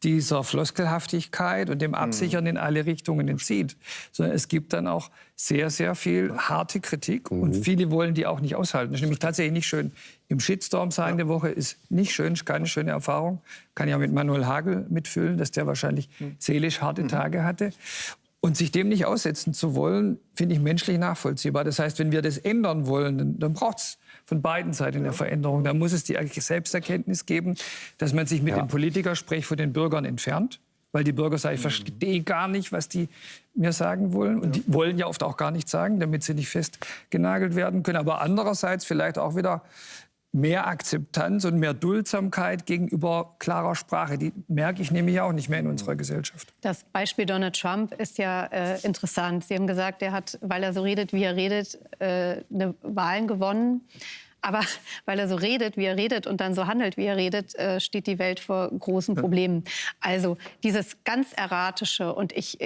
dieser Floskelhaftigkeit und dem Absichern in alle Richtungen entzieht, sondern es gibt dann auch sehr, sehr viel harte Kritik und viele wollen die auch nicht aushalten. Das ist nämlich tatsächlich nicht schön. Im Shitstorm sein eine Woche ist nicht schön, ist keine schöne Erfahrung. Kann ja mit Manuel Hagel mitfühlen, dass der wahrscheinlich seelisch harte Tage hatte. Und sich dem nicht aussetzen zu wollen, finde ich menschlich nachvollziehbar. Das heißt, wenn wir das ändern wollen, dann braucht es von beiden Seiten eine Veränderung. Da muss es die Selbsterkenntnis geben, dass man sich mit dem Politikersprech von den Bürgern entfernt. Weil die Bürger sagen, ich verstehe gar nicht, was die mir sagen wollen. Und die wollen ja oft auch gar nichts sagen, damit sie nicht festgenagelt werden können. Aber andererseits vielleicht auch wieder mehr Akzeptanz und mehr Duldsamkeit gegenüber klarer Sprache. Die merke ich nämlich auch nicht mehr in unserer Gesellschaft. Das Beispiel Donald Trump ist ja interessant. Sie haben gesagt, er hat, weil er so redet, wie er redet, eine Wahlen gewonnen. Aber weil er so redet, wie er redet und dann so handelt, wie er redet, steht die Welt vor großen Problemen. Also dieses ganz Erratische. Und ich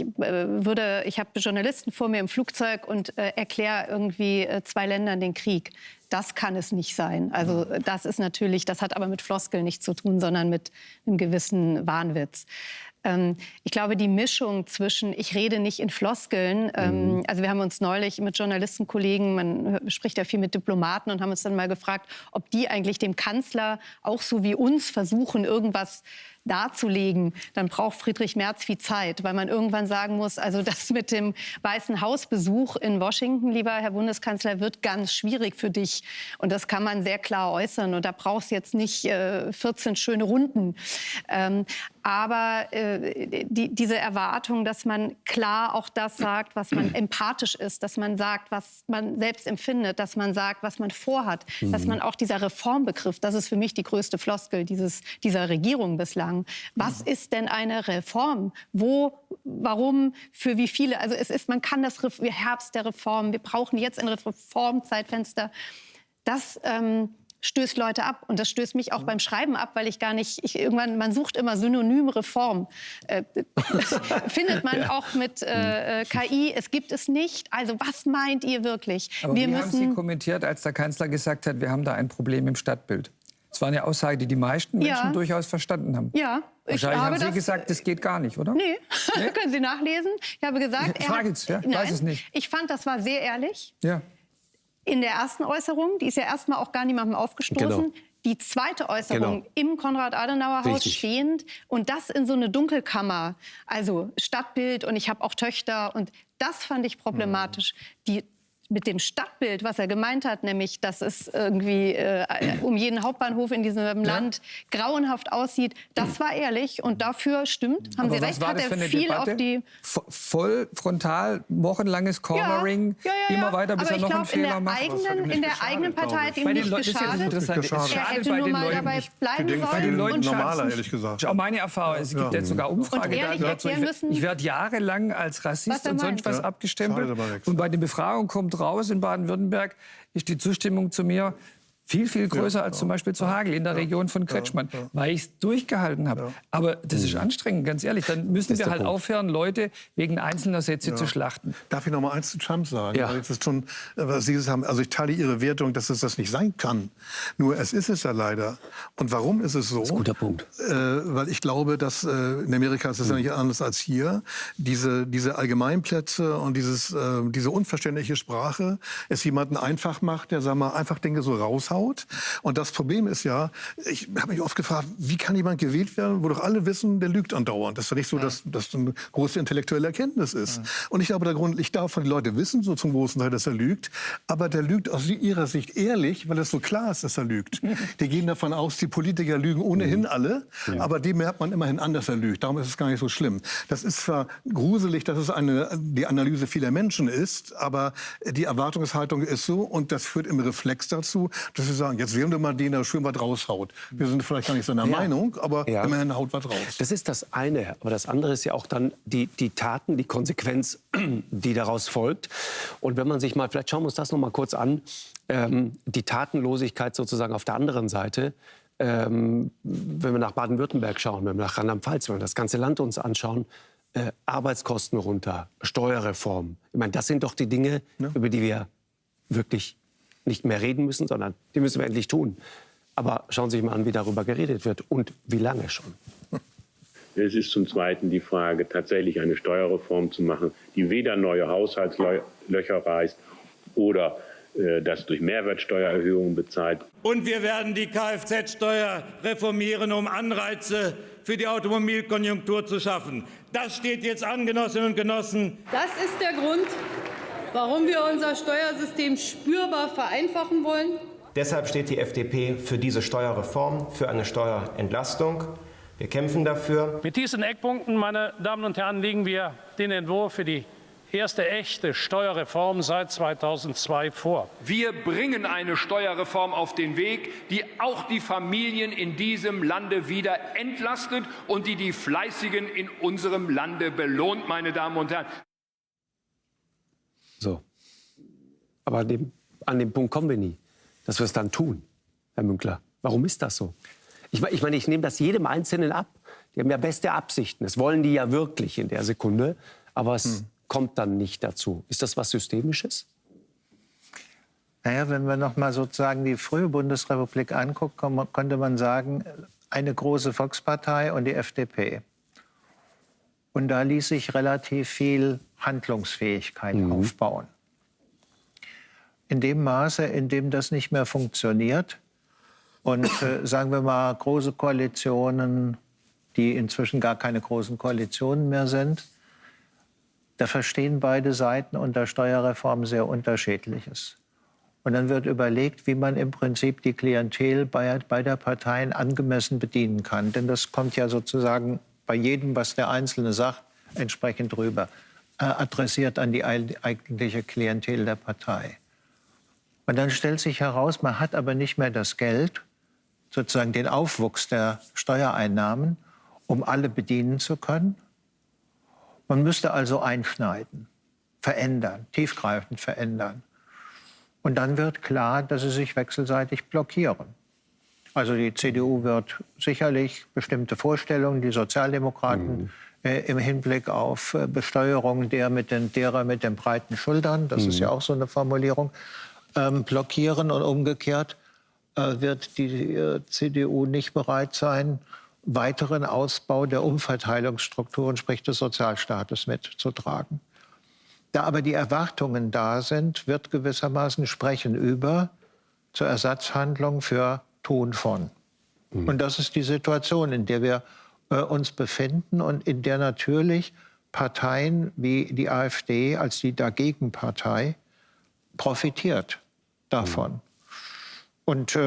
habe Journalisten vor mir im Flugzeug und erkläre irgendwie 2 Ländern den Krieg. Das kann es nicht sein. Also das ist natürlich, das hat aber mit Floskeln nichts zu tun, sondern mit einem gewissen Wahnwitz. Ich glaube, die Mischung zwischen, ich rede nicht in Floskeln, also wir haben uns neulich mit Journalistenkollegen, man spricht ja viel mit Diplomaten und haben uns dann mal gefragt, ob die eigentlich dem Kanzler auch so wie uns versuchen, irgendwas darzulegen, dann braucht Friedrich Merz viel Zeit, weil man irgendwann sagen muss, also das mit dem Weißen Hausbesuch in Washington, lieber Herr Bundeskanzler, wird ganz schwierig für dich. Und das kann man sehr klar äußern. Und da brauchst du jetzt nicht 14 schöne Runden. Aber diese Erwartung, dass man klar auch das sagt, was man empathisch ist, dass man sagt, was man selbst empfindet, dass man sagt, was man vorhat, dass man auch dieser Reformbegriff, das ist für mich die größte Floskel dieser Regierung bislang. Was ist denn eine Reform? Wo, warum, für wie viele? Also man kann das Herbst der Reform, wir brauchen jetzt ein Reformzeitfenster. Das stößt Leute ab. Und das stößt mich auch beim Schreiben ab, weil ich gar nicht, man sucht immer synonym Reform. Findet man auch mit KI, es gibt es nicht. Also was meint ihr wirklich? Aber wie haben Sie kommentiert, als der Kanzler gesagt hat, wir haben da ein Problem im Stadtbild? Das war eine Aussage, die die meisten Menschen durchaus verstanden haben. Ja. Wahrscheinlich haben Sie gesagt, das geht gar nicht, oder? Nee, können Sie nachlesen. Ich habe gesagt, weiß es nicht. Ich fand, das war sehr ehrlich. Ja. In der ersten Äußerung, die ist ja erstmal auch gar niemandem aufgestoßen. Genau. Die zweite Äußerung im Konrad-Adenauer-Haus stehend und das in so eine Dunkelkammer, also Stadtbild und ich habe auch Töchter und das fand ich problematisch. Mit dem Stadtbild, was er gemeint hat, nämlich, dass es irgendwie um jeden Hauptbahnhof in diesem Land grauenhaft aussieht, das war ehrlich und dafür stimmt, haben Sie recht, hat er viel Debatte? Auf die... Voll, frontal, wochenlanges Cornering, immer weiter, bis er noch einen Fehler macht. In der eigenen Partei hat ihm nicht geschadet. Er hätte nur mal dabei bleiben sollen. Normaler, ehrlich gesagt. Das ist auch meine Erfahrung. Es gibt jetzt sogar Umfragedaten dazu. Ich werde jahrelang als Rassist und sonst was abgestempelt. Und bei den Befragungen kommt raus, in Baden-Württemberg ist die Zustimmung zu mir viel, viel größer als zum Beispiel zu Hagel in der Region von Kretschmann, weil ich es durchgehalten habe. Aber das ist anstrengend, ganz ehrlich. Dann müssen wir halt aufhören, Leute wegen einzelner Sätze zu schlachten. Darf ich noch mal eins zu Trump sagen? Ja. Das ist schon, was Sie haben. Also ich teile Ihre Wertung, dass es das nicht sein kann. Nur es ist es ja leider. Und warum ist es so? Das ist ein guter Punkt. Weil ich glaube, dass in Amerika ist es ja nicht anders als hier. Diese Allgemeinplätze und diese unverständliche Sprache es jemanden einfach macht, der sagen wir, einfach Dinge so raushaut. Und das Problem ist ja, ich habe mich oft gefragt, wie kann jemand gewählt werden, wo doch alle wissen, der lügt andauernd. Das ist ja nicht so, dass das eine große intellektuelle Erkenntnis ist. Und ich glaube, der Grund liegt davon, die Leute wissen so zum großen Teil, dass er lügt. Aber der lügt aus ihrer Sicht ehrlich, weil es so klar ist, dass er lügt. Die gehen davon aus, die Politiker lügen ohnehin alle. Aber dem merkt man immerhin an, dass er lügt. Darum ist es gar nicht so schlimm. Das ist zwar gruselig, dass es die Analyse vieler Menschen ist, aber die Erwartungshaltung ist so. Und das führt im Reflex dazu, dass wir sagen, jetzt wählen wir mal den, der schön was raushaut. Wir sind vielleicht gar nicht seiner Meinung, aber immerhin haut was raus. Das ist das eine. Aber das andere ist ja auch dann die Taten, die Konsequenz, die daraus folgt. Und wenn man sich mal, vielleicht schauen wir uns das noch mal kurz an, die Tatenlosigkeit sozusagen auf der anderen Seite. Wenn wir nach Baden-Württemberg schauen, wenn wir nach Rheinland-Pfalz, wenn wir das ganze Land uns anschauen, Arbeitskosten runter, Steuerreform. Ich meine, das sind doch die Dinge, über die wir wirklich nicht mehr reden müssen, sondern die müssen wir endlich tun. Aber schauen Sie sich mal an, wie darüber geredet wird und wie lange schon. Es ist zum Zweiten die Frage, tatsächlich eine Steuerreform zu machen, die weder neue Haushaltslöcher reißt oder das durch Mehrwertsteuererhöhungen bezahlt. Und wir werden die Kfz-Steuer reformieren, um Anreize für die Automobilkonjunktur zu schaffen. Das steht jetzt an, Genossinnen und Genossen. Das ist der Grund, warum wir unser Steuersystem spürbar vereinfachen wollen. Deshalb steht die FDP für diese Steuerreform, für eine Steuerentlastung. Wir kämpfen dafür. Mit diesen Eckpunkten, meine Damen und Herren, legen wir den Entwurf für die erste echte Steuerreform seit 2002 vor. Wir bringen eine Steuerreform auf den Weg, die auch die Familien in diesem Lande wieder entlastet und die Fleißigen in unserem Lande belohnt, meine Damen und Herren. So. Aber an dem Punkt kommen wir nie, dass wir es dann tun, Herr Münkler. Warum ist das so? Ich meine, ich nehme das jedem Einzelnen ab. Die haben ja beste Absichten. Das wollen die ja wirklich in der Sekunde. Aber es kommt dann nicht dazu. Ist das was Systemisches? Naja, wenn wir noch mal sozusagen die frühe Bundesrepublik angucken, könnte man sagen, eine große Volkspartei und die FDP. Und da ließ sich relativ viel Handlungsfähigkeit aufbauen. In dem Maße, in dem das nicht mehr funktioniert und, sagen wir mal, große Koalitionen, die inzwischen gar keine großen Koalitionen mehr sind, da verstehen beide Seiten unter Steuerreform sehr Unterschiedliches. Und dann wird überlegt, wie man im Prinzip die Klientel beider Parteien angemessen bedienen kann. Denn das kommt ja sozusagen bei jedem, was der Einzelne sagt, entsprechend rüber, adressiert an die eigentliche Klientel der Partei. Und dann stellt sich heraus, man hat aber nicht mehr das Geld, sozusagen den Aufwuchs der Steuereinnahmen, um alle bedienen zu können. Man müsste also einschneiden, verändern, tiefgreifend verändern. Und dann wird klar, dass sie sich wechselseitig blockieren. Also die CDU wird sicherlich bestimmte Vorstellungen, die Sozialdemokraten im Hinblick auf Besteuerung derer mit den breiten Schultern, das ist ja auch so eine Formulierung, blockieren. Und umgekehrt wird die CDU nicht bereit sein, weiteren Ausbau der Umverteilungsstrukturen, sprich des Sozialstaates, mitzutragen. Da aber die Erwartungen da sind, wird gewissermaßen Sprechen über zur Ersatzhandlung für Tun von. Und das ist die Situation, in der wir uns befinden und in der natürlich Parteien wie die AfD als die Dagegenpartei profitiert davon. Und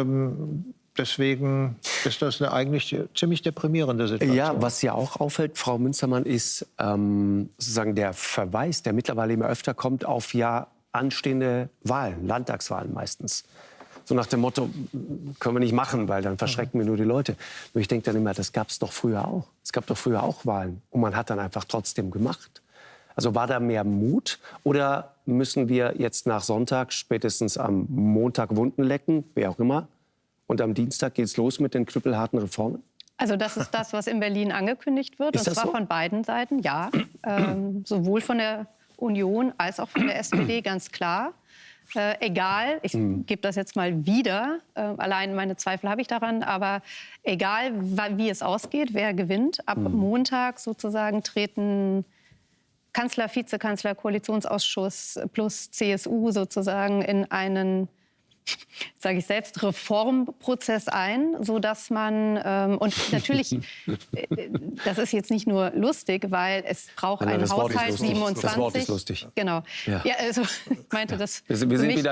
deswegen ist das eine eigentlich ziemlich deprimierende Situation. Ja, was ja auch auffällt, Frau Münstermann, ist sozusagen der Verweis, der mittlerweile immer öfter kommt, auf ja anstehende Wahlen, Landtagswahlen meistens. So nach dem Motto, können wir nicht machen, weil dann verschrecken wir nur die Leute. Nur ich denke dann immer, das gab es doch früher auch. Es gab doch früher auch Wahlen. Und man hat dann einfach trotzdem gemacht. Also war da mehr Mut? Oder müssen wir jetzt nach Sonntag, spätestens am Montag Wunden lecken, wer auch immer, und am Dienstag geht's los mit den knüppelharten Reformen? Also das ist das, was in Berlin angekündigt wird. Und zwar so? Von beiden Seiten, ja. Sowohl von der Union als auch von der SPD, ganz klar. Egal, ich gebe das jetzt mal wieder, allein meine Zweifel habe ich daran, aber egal, wie es ausgeht, wer gewinnt, ab Montag sozusagen treten Kanzler, Vizekanzler, Koalitionsausschuss plus CSU sozusagen in einen, sage ich selbst, Reformprozess ein, sodass man, und natürlich, das ist jetzt nicht nur lustig, weil es braucht einen Haushalt 27. Das Wort ist lustig. Genau. Ja, also ich meinte das. Wir sind wieder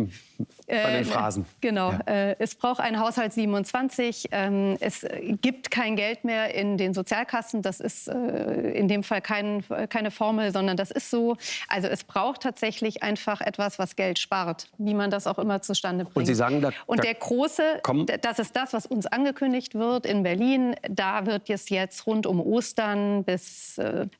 bei den Phrasen. Genau. Ja. Es braucht einen Haushalt 27. Es gibt kein Geld mehr in den Sozialkassen. Das ist in dem Fall keine Formel, sondern das ist so. Also es braucht tatsächlich einfach etwas, was Geld spart, wie man das auch immer zustande bringt. Und Sie sagen, und der große, das ist das, was uns angekündigt wird in Berlin. Da wird es jetzt rund um Ostern bis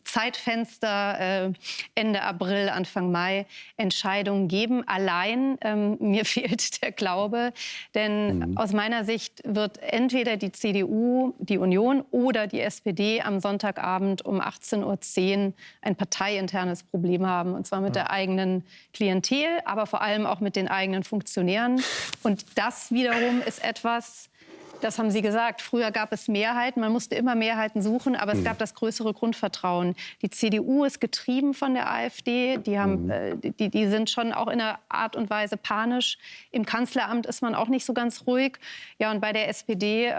Zeitfenster Ende April, Anfang Mai Entscheidungen geben. Allein mir fehlt der Glaube, denn aus meiner Sicht wird entweder die CDU, die Union oder die SPD am Sonntagabend um 18:10 Uhr ein parteiinternes Problem haben, und zwar mit der eigenen Klientel, aber vor allem auch mit den eigenen Funktionären. Und das wiederum ist etwas, Das haben Sie gesagt. Früher gab es Mehrheiten. Man musste immer Mehrheiten suchen, aber es gab das größere Grundvertrauen. Die CDU ist getrieben von der AfD. Die sind schon auch in einer Art und Weise panisch. Im Kanzleramt ist man auch nicht so ganz ruhig. Ja, und bei der SPD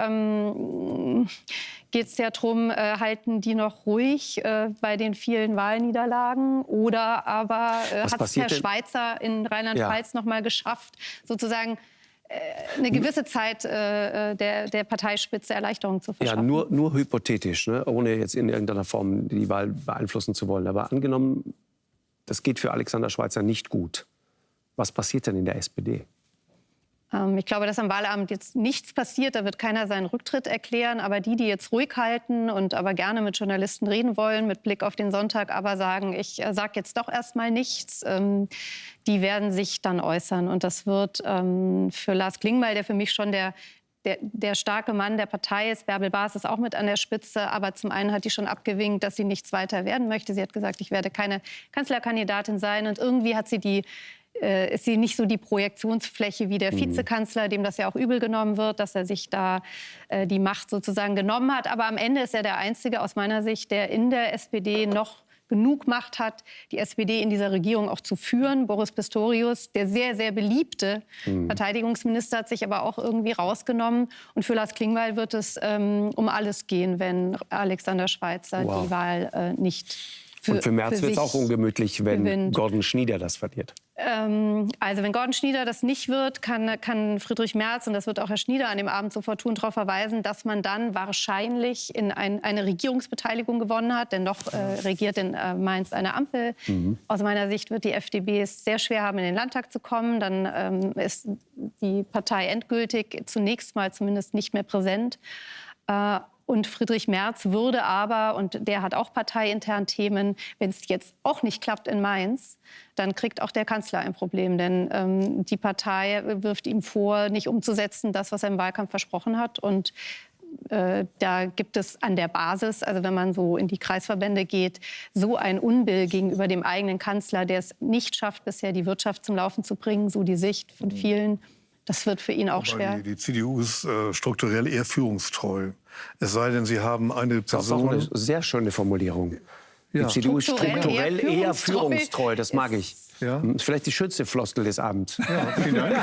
geht es ja darum, halten die noch ruhig bei den vielen Wahlniederlagen? Oder aber hat es Herr Schweizer in Rheinland-Pfalz noch mal geschafft, sozusagen eine gewisse Zeit der Parteispitze Erleichterung zu verschaffen? Ja, nur hypothetisch, ne? Ohne jetzt in irgendeiner Form die Wahl beeinflussen zu wollen. Aber angenommen, das geht für Alexander Schweizer nicht gut. Was passiert denn in der SPD? Ich glaube, dass am Wahlabend jetzt nichts passiert. Da wird keiner seinen Rücktritt erklären. Aber die jetzt ruhig halten und aber gerne mit Journalisten reden wollen, mit Blick auf den Sonntag, aber sagen, ich sage jetzt doch erst mal nichts, die werden sich dann äußern. Und das wird für Lars Klingbeil, der für mich schon der starke Mann der Partei ist. Bärbel Baas ist auch mit an der Spitze. Aber zum einen hat die schon abgewinkt, dass sie nichts weiter werden möchte. Sie hat gesagt, ich werde keine Kanzlerkandidatin sein. Und irgendwie hat sie ist sie nicht so die Projektionsfläche wie der Vizekanzler, dem das ja auch übel genommen wird, dass er sich da die Macht sozusagen genommen hat. Aber am Ende ist er der Einzige aus meiner Sicht, der in der SPD noch genug Macht hat, die SPD in dieser Regierung auch zu führen. Boris Pistorius, der sehr, sehr beliebte Verteidigungsminister, hat sich aber auch irgendwie rausgenommen. Und für Lars Klingbeil wird es um alles gehen, wenn Alexander Schweizer die Wahl nicht und für Merz wird es auch ungemütlich, wenn gewinnt. Gordon Schnieder das verliert. Also wenn Gordon Schnieder das nicht wird, kann Friedrich Merz, und das wird auch Herr Schnieder an dem Abend sofort tun, darauf verweisen, dass man dann wahrscheinlich in eine Regierungsbeteiligung gewonnen hat. Denn noch regiert in Mainz eine Ampel. Aus meiner Sicht wird die FDP es sehr schwer haben, in den Landtag zu kommen. Dann ist die Partei endgültig zunächst mal zumindest nicht mehr präsent. Und Friedrich Merz würde aber, und der hat auch parteiintern Themen, wenn es jetzt auch nicht klappt in Mainz, dann kriegt auch der Kanzler ein Problem. Denn die Partei wirft ihm vor, nicht umzusetzen, das, was er im Wahlkampf versprochen hat. Und da gibt es an der Basis, also wenn man so in die Kreisverbände geht, so ein Unbill gegenüber dem eigenen Kanzler, der es nicht schafft, bisher die Wirtschaft zum Laufen zu bringen, so die Sicht von vielen. Das wird für ihn auch schwer. Die CDU ist strukturell eher führungstreu. Es sei denn, Sie haben eine Person... Das ist auch eine sehr schöne Formulierung. Ja. Die CDU ist strukturell eher führungstreu. Das mag ich. Ja. Vielleicht die schönste Floskel des Abends. Ja, vielen Dank.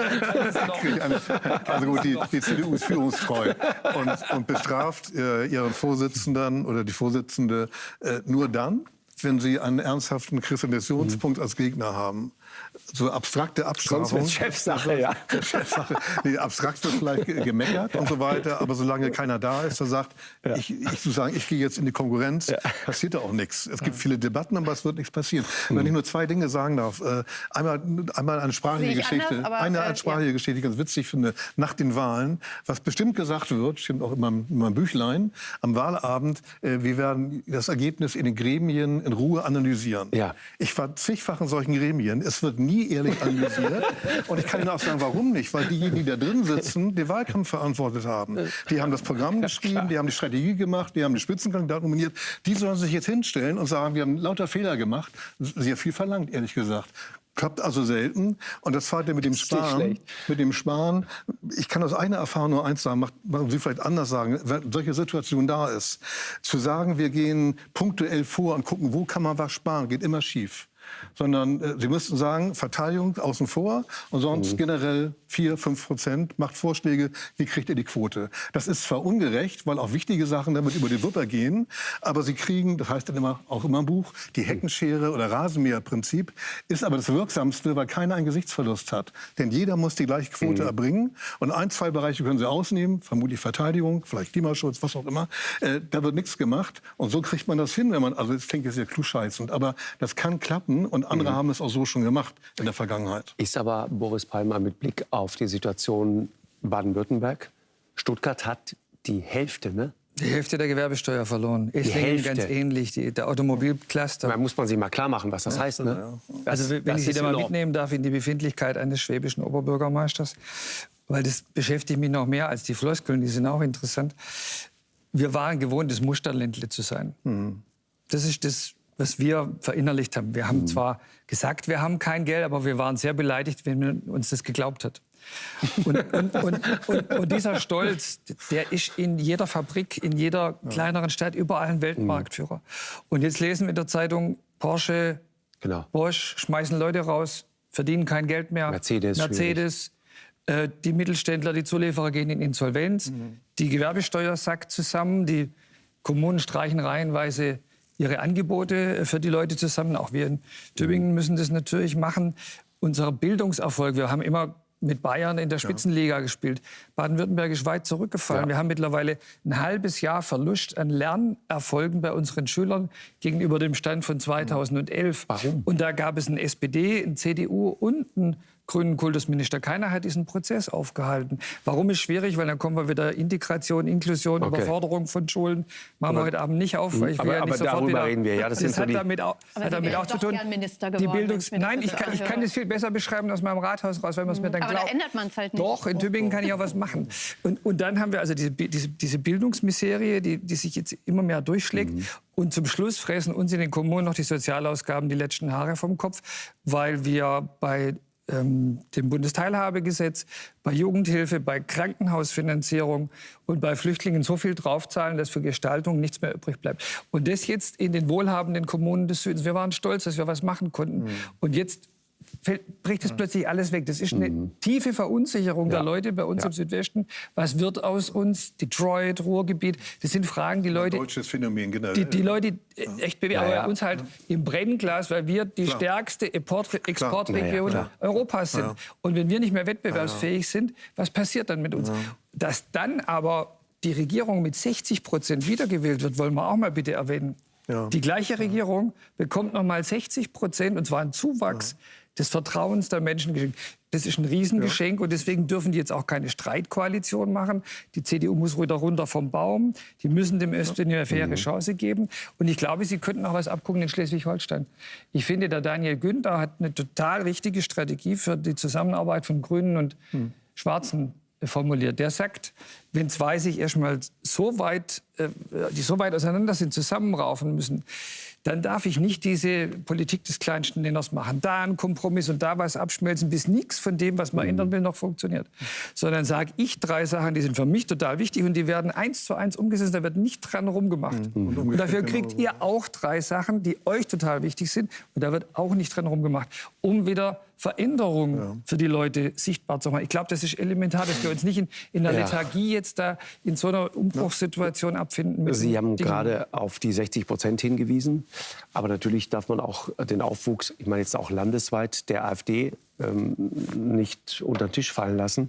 Also gut, die CDU ist führungstreu und bestraft ihren Vorsitzenden oder die Vorsitzende nur dann, wenn sie einen ernsthaften Kristallisationspunkt als Gegner haben. So abstrakte Abstrafung. Sonst Chefsache, ja. Chefsache. Nee, abstrakt wird vielleicht gemeckert und so weiter. Aber solange keiner da ist, der sagt, ich gehe jetzt in die Konkurrenz, passiert da auch nichts. Es gibt viele Debatten, aber es wird nichts passieren. Wenn ich nur zwei Dinge sagen darf. Einmal eine sprachliche Geschichte. Eine sprachliche Geschichte, die ich ganz witzig finde. Nach den Wahlen, was bestimmt gesagt wird, stimmt auch in meinem Büchlein, am Wahlabend, wir werden das Ergebnis in den Gremien in Ruhe analysieren. Ja. Ich war zigfach in solchen Gremien. Es wird nie ehrlich analysiert. Und ich kann Ihnen auch sagen, warum nicht? Weil diejenigen, die da drin sitzen, den Wahlkampf verantwortet haben. Die haben das Programm geschrieben, die haben die Strategie gemacht, die haben die Spitzenkandidaten nominiert. Die sollen sich jetzt hinstellen und sagen, wir haben lauter Fehler gemacht. Sehr viel verlangt, ehrlich gesagt. Klappt also selten. Und das zweite mit dem Sparen. Ich kann aus eigener Erfahrung nur eins sagen, machen Sie vielleicht anders sagen, wenn solche Situation da ist. Zu sagen, wir gehen punktuell vor und gucken, wo kann man was sparen, geht immer schief. Sondern Sie müssten sagen, Verteidigung außen vor und sonst generell 4-5%, macht Vorschläge, wie kriegt ihr die Quote. Das ist zwar ungerecht, weil auch wichtige Sachen damit über die Wupper gehen, aber Sie kriegen, das heißt dann immer, auch immer im Buch, die Heckenschere oder Rasenmäherprinzip ist aber das Wirksamste, weil keiner einen Gesichtsverlust hat. Denn jeder muss die gleiche Quote erbringen und 1-2 Bereiche können Sie ausnehmen, vermutlich Verteidigung, vielleicht Klimaschutz, was auch immer. Da wird nichts gemacht und so kriegt man das hin, wenn man, also das klingt jetzt sehr klugscheißend, aber das kann klappen. Und andere haben es auch so schon gemacht in der Vergangenheit. Ist aber Boris Palmer mit Blick auf die Situation Baden-Württemberg? Stuttgart hat die Hälfte, ne? Die Hälfte der Gewerbesteuer verloren. Esslingen ganz ähnlich, der Automobilcluster. Da muss man sich mal klar machen, was das heißt. Ne? Also wenn ich Sie da mal mitnehmen darf in die Befindlichkeit eines schwäbischen Oberbürgermeisters, weil das beschäftigt mich noch mehr als die Floskeln, die sind auch interessant. Wir waren gewohnt, das Musterländle zu sein. Das ist das, was wir verinnerlicht haben. Wir haben zwar gesagt, wir haben kein Geld, aber wir waren sehr beleidigt, wenn man uns das geglaubt hat. Und dieser Stolz, der ist in jeder Fabrik, in jeder kleineren Stadt, überall ein Weltmarktführer. Und jetzt lesen wir in der Zeitung, Porsche, Bosch schmeißen Leute raus, verdienen kein Geld mehr. Mercedes. Die Mittelständler, die Zulieferer gehen in Insolvenz. Die Gewerbesteuer sackt zusammen. Die Kommunen streichen reihenweise ihre Angebote für die Leute zusammen. Auch wir in Tübingen müssen das natürlich machen. Unser Bildungserfolg, wir haben immer mit Bayern in der Spitzenliga gespielt. Baden-Württemberg ist weit zurückgefallen. Wir haben mittlerweile ein halbes Jahr Verlust an Lernerfolgen bei unseren Schülern gegenüber dem Stand von 2011. Warum? Und da gab es eine SPD, eine CDU und einen grünen Kultusminister. Keiner hat diesen Prozess aufgehalten. Warum ist schwierig? Weil dann kommen wir wieder Integration, Inklusion, Überforderung von Schulen. Machen wir heute Abend nicht auf, weil ich will ja nicht sofort darüber wieder... reden wir. Ja, das hat damit auch zu tun. Die Nein, ich kann es viel besser beschreiben aus meinem Rathaus raus, weil man es mir dann glaubt. Aber da ändert man es halt nicht. Doch, in Tübingen kann ich auch was machen. Und dann haben wir also diese Bildungsmiserie, die sich jetzt immer mehr durchschlägt. Und zum Schluss fressen uns in den Kommunen noch die Sozialausgaben die letzten Haare vom Kopf, weil wir bei dem Bundesteilhabegesetz, bei Jugendhilfe, bei Krankenhausfinanzierung und bei Flüchtlingen so viel draufzahlen, dass für Gestaltung nichts mehr übrig bleibt. Und das jetzt in den wohlhabenden Kommunen des Südens. Wir waren stolz, dass wir was machen konnten. Und jetzt bricht es plötzlich alles weg. Das ist eine tiefe Verunsicherung der Leute bei uns im Südwesten. Was wird aus uns? Detroit, Ruhrgebiet. Das sind Fragen, die Leute... Deutsches Phänomen, generell. Die Leute echt bewegen. Aber bei uns halt im Brennglas, weil wir die stärkste Exportregion Europas sind. Und wenn wir nicht mehr wettbewerbsfähig sind, was passiert dann mit uns? Dass dann aber die Regierung mit 60% wiedergewählt wird, wollen wir auch mal bitte erwähnen. Die gleiche Regierung bekommt noch mal 60%, und zwar einen Zuwachs des Vertrauens der Menschen geschenkt. Das ist ein Riesengeschenk und deswegen dürfen die jetzt auch keine Streitkoalition machen. Die CDU muss wieder runter vom Baum. Die müssen dem Östlichen eine faire Chance geben. Und ich glaube, sie könnten auch was abgucken in Schleswig-Holstein. Ich finde, der Daniel Günther hat eine total richtige Strategie für die Zusammenarbeit von Grünen und Schwarzen formuliert. Der sagt, wenn zwei sich erstmal so weit auseinander sind, zusammenraufen müssen, dann darf ich nicht diese Politik des kleinsten Nenners machen. Da ein Kompromiss und da was abschmelzen, bis nichts von dem, was man ändern will, noch funktioniert. Sondern sage ich 3 Sachen, die sind für mich total wichtig und die werden 1:1 umgesetzt, da wird nicht dran rumgemacht. Und dafür kriegt ihr auch 3 Sachen, die euch total wichtig sind und da wird auch nicht dran rumgemacht, um wieder Veränderungen für die Leute sichtbar zu machen. Ich glaube, das ist elementar, dass wir uns nicht in der Lethargie jetzt da in so einer Umbruchssituation abfinden müssen. Sie haben gerade auf die 60% hingewiesen. Aber natürlich darf man auch den Aufwuchs, ich meine jetzt auch landesweit, der AfD nicht unter den Tisch fallen lassen.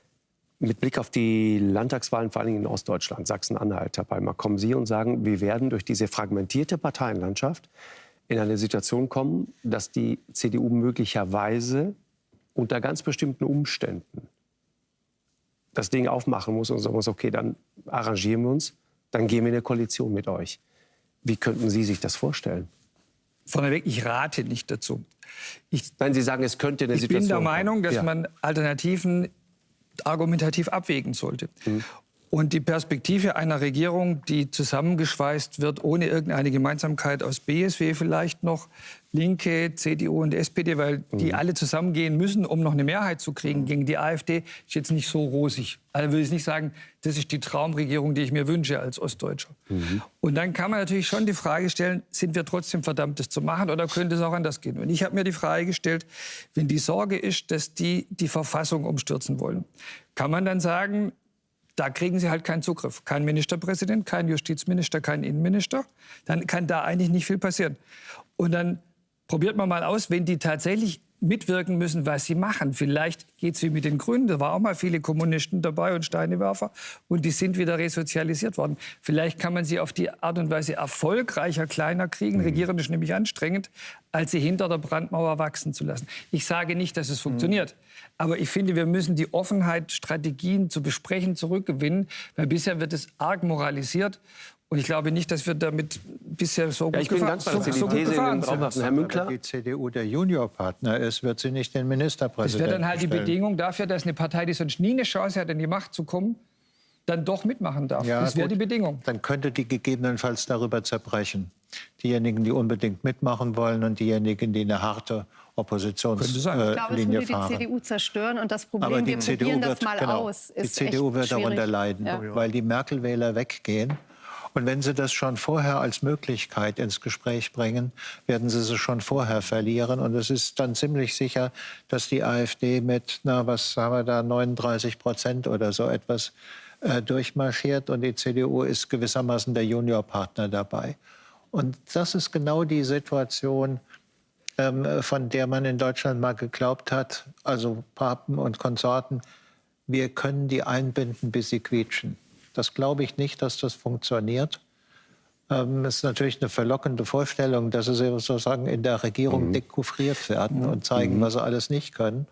Mit Blick auf die Landtagswahlen, vor allem in Ostdeutschland, Sachsen-Anhalt, Herr Palmer, kommen Sie und sagen, wir werden durch diese fragmentierte Parteienlandschaft in eine Situation kommen, dass die CDU möglicherweise unter ganz bestimmten Umständen das Ding aufmachen muss und sagen muss, okay, dann arrangieren wir uns, dann gehen wir in eine Koalition mit euch. Wie könnten Sie sich das vorstellen? Vorneweg, ich rate nicht dazu. Nein, Sie sagen, es könnte eine Situation Ich bin der kommen. Meinung, dass man Alternativen argumentativ abwägen sollte. Und die Perspektive einer Regierung, die zusammengeschweißt wird, ohne irgendeine Gemeinsamkeit aus BSW vielleicht noch, Linke, CDU und SPD, weil die alle zusammengehen müssen, um noch eine Mehrheit zu kriegen gegen die AfD, ist jetzt nicht so rosig. Also will ich nicht sagen, das ist die Traumregierung, die ich mir wünsche als Ostdeutscher. Und dann kann man natürlich schon die Frage stellen, sind wir trotzdem verdammt, das zu machen oder könnte es auch anders gehen? Und ich habe mir die Frage gestellt, wenn die Sorge ist, dass die Verfassung umstürzen wollen, kann man dann sagen, da kriegen sie halt keinen Zugriff. Kein Ministerpräsident, kein Justizminister, kein Innenminister. Dann kann da eigentlich nicht viel passieren. Und dann probiert man mal aus, wenn die tatsächlich mitwirken müssen, was sie machen. Vielleicht geht es wie mit den Grünen. Da waren auch mal viele Kommunisten dabei und Steinewerfer. Und die sind wieder resozialisiert worden. Vielleicht kann man sie auf die Art und Weise erfolgreicher, kleiner kriegen. Regieren ist nämlich anstrengend, als sie hinter der Brandmauer wachsen zu lassen. Ich sage nicht, dass es funktioniert. Aber ich finde, wir müssen die Offenheit, Strategien zu besprechen, zurückgewinnen. Weil bisher wird es arg moralisiert. Und ich glaube nicht, dass wir damit bisher so gut gefahren sind. Herr Münkler? Wenn die CDU der Juniorpartner ist, wird sie nicht den Ministerpräsidenten Das wäre dann halt die stellen. Bedingung dafür, dass eine Partei, die sonst nie eine Chance hat, in die Macht zu kommen, dann doch mitmachen darf. Ja, das wäre die Bedingung. Dann könnte die gegebenenfalls darüber zerbrechen. Diejenigen, die unbedingt mitmachen wollen und diejenigen, die eine harte Oppositionslinie Ich glaube, es würde fahren. die CDU zerstören und das Problem, Aber die wir CDU probieren wird, das mal aus, ist die CDU wird schwierig. darunter leiden, weil die Merkel-Wähler weggehen. Und wenn Sie das schon vorher als Möglichkeit ins Gespräch bringen, werden Sie schon vorher verlieren. Und es ist dann ziemlich sicher, dass die AfD mit, 39% oder so etwas durchmarschiert. Und die CDU ist gewissermaßen der Juniorpartner dabei. Und das ist genau die Situation, von der man in Deutschland mal geglaubt hat, also Papen und Konsorten, wir können die einbinden, bis sie quietschen. Das glaube ich nicht, dass das funktioniert. Es ist natürlich eine verlockende Vorstellung, dass sie sozusagen in der Regierung dekouvriert werden und zeigen, was sie alles nicht können.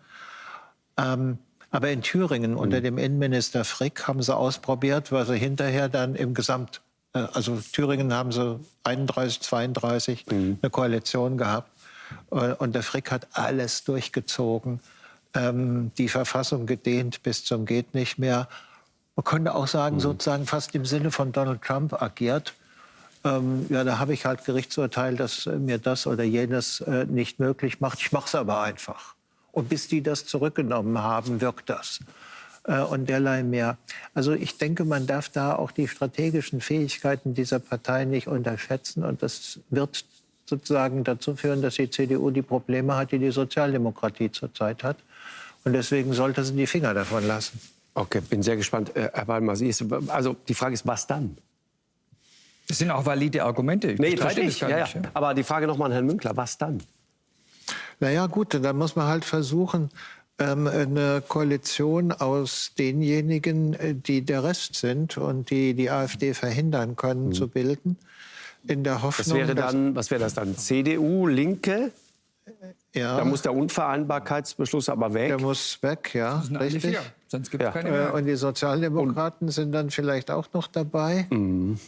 Aber in Thüringen unter dem Innenminister Frick haben sie ausprobiert, was sie hinterher dann im also Thüringen haben sie 31, 32 eine Koalition gehabt. Und der Frick hat alles durchgezogen, die Verfassung gedehnt bis zum geht nicht mehr. Man könnte auch sagen, sozusagen fast im Sinne von Donald Trump agiert. Ja, da habe ich halt Gerichtsurteil, dass mir das oder jenes nicht möglich macht. Ich mache es aber einfach. Und bis die das zurückgenommen haben, wirkt das. Und derlei mehr. Also ich denke, man darf da auch die strategischen Fähigkeiten dieser Partei nicht unterschätzen. Und das wird sozusagen dazu führen, dass die CDU die Probleme hat, die die Sozialdemokratie zurzeit hat. Und deswegen sollte sie die Finger davon lassen. Okay, bin sehr gespannt. Herr Waldmar, also die Frage ist, was dann? Das sind auch valide Argumente. Nee, verstehe ich. Ja. Aber die Frage nochmal an Herrn Münkler, was dann? Naja, gut, dann muss man halt versuchen, eine Koalition aus denjenigen, die der Rest sind und die die AfD verhindern können, zu bilden. In der Hoffnung, was wäre das dann? CDU, Linke? Ja. Da muss der Unvereinbarkeitsbeschluss aber weg. Der muss weg, ja. Das sind richtig. Alle 4. Sonst gibt es keine mehr. Und die Sozialdemokraten sind dann vielleicht auch noch dabei. Die müssen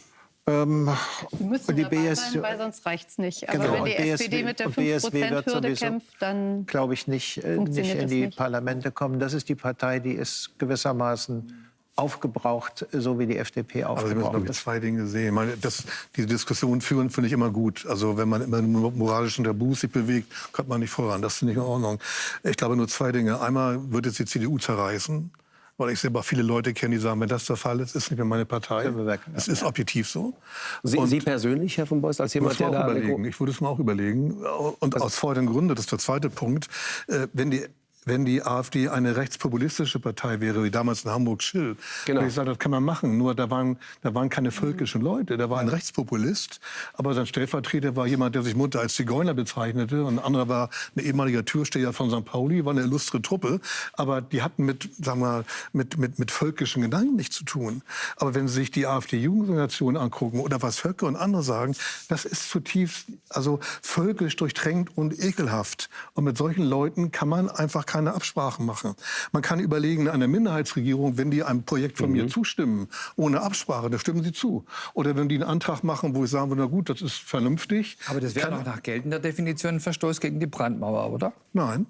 die dabei sein, weil sonst reicht es nicht. Aber genau, wenn die SPD mit der 5%-Hürde kämpft, dann glaube ich, nicht in die Parlamente kommen. Das ist die Partei, die ist gewissermaßen aufgebraucht, so wie die FDP aufgebraucht ist. Aber Sie müssen noch zwei Dinge sehen. Ich meine, diese Diskussion führen finde ich immer gut. Also wenn man immer im moralischen Tabu sich bewegt, kommt man nicht voran. Das finde ich in Ordnung. Ich glaube nur zwei Dinge. Einmal wird jetzt die CDU zerreißen, weil ich selber viele Leute kenne, die sagen, wenn das der Fall ist, ist nicht mehr meine Partei. Es ist objektiv so. Sie persönlich, Herr von Beust, als jemand, der da... Ich würde es mir auch überlegen. Und aus folgenden Gründen, das ist der zweite Punkt, wenn die AfD eine rechtspopulistische Partei wäre, wie damals in Hamburg-Schill, würde ich sagen, das kann man machen. Nur da waren keine völkischen Leute. Da war ein Rechtspopulist, aber sein Stellvertreter war jemand, der sich munter als Zigeuner bezeichnete. Und ein anderer war ein ehemaliger Türsteher von St. Pauli, war eine illustre Truppe. Aber die hatten mit völkischen Gedanken nichts zu tun. Aber wenn Sie sich die AfD-Jugendorganisation angucken oder was Höcke und andere sagen, das ist zutiefst völkisch durchtränkt und ekelhaft. Und mit solchen Leuten kann man einfach keine Absprachen machen. Man kann überlegen, einer Minderheitsregierung, wenn die einem Projekt von mir zustimmen, ohne Absprache, da stimmen sie zu. Oder wenn die einen Antrag machen, wo ich sagen würde, na gut, das ist vernünftig. Aber das wäre doch nach geltender Definition ein Verstoß gegen die Brandmauer, oder? Nein.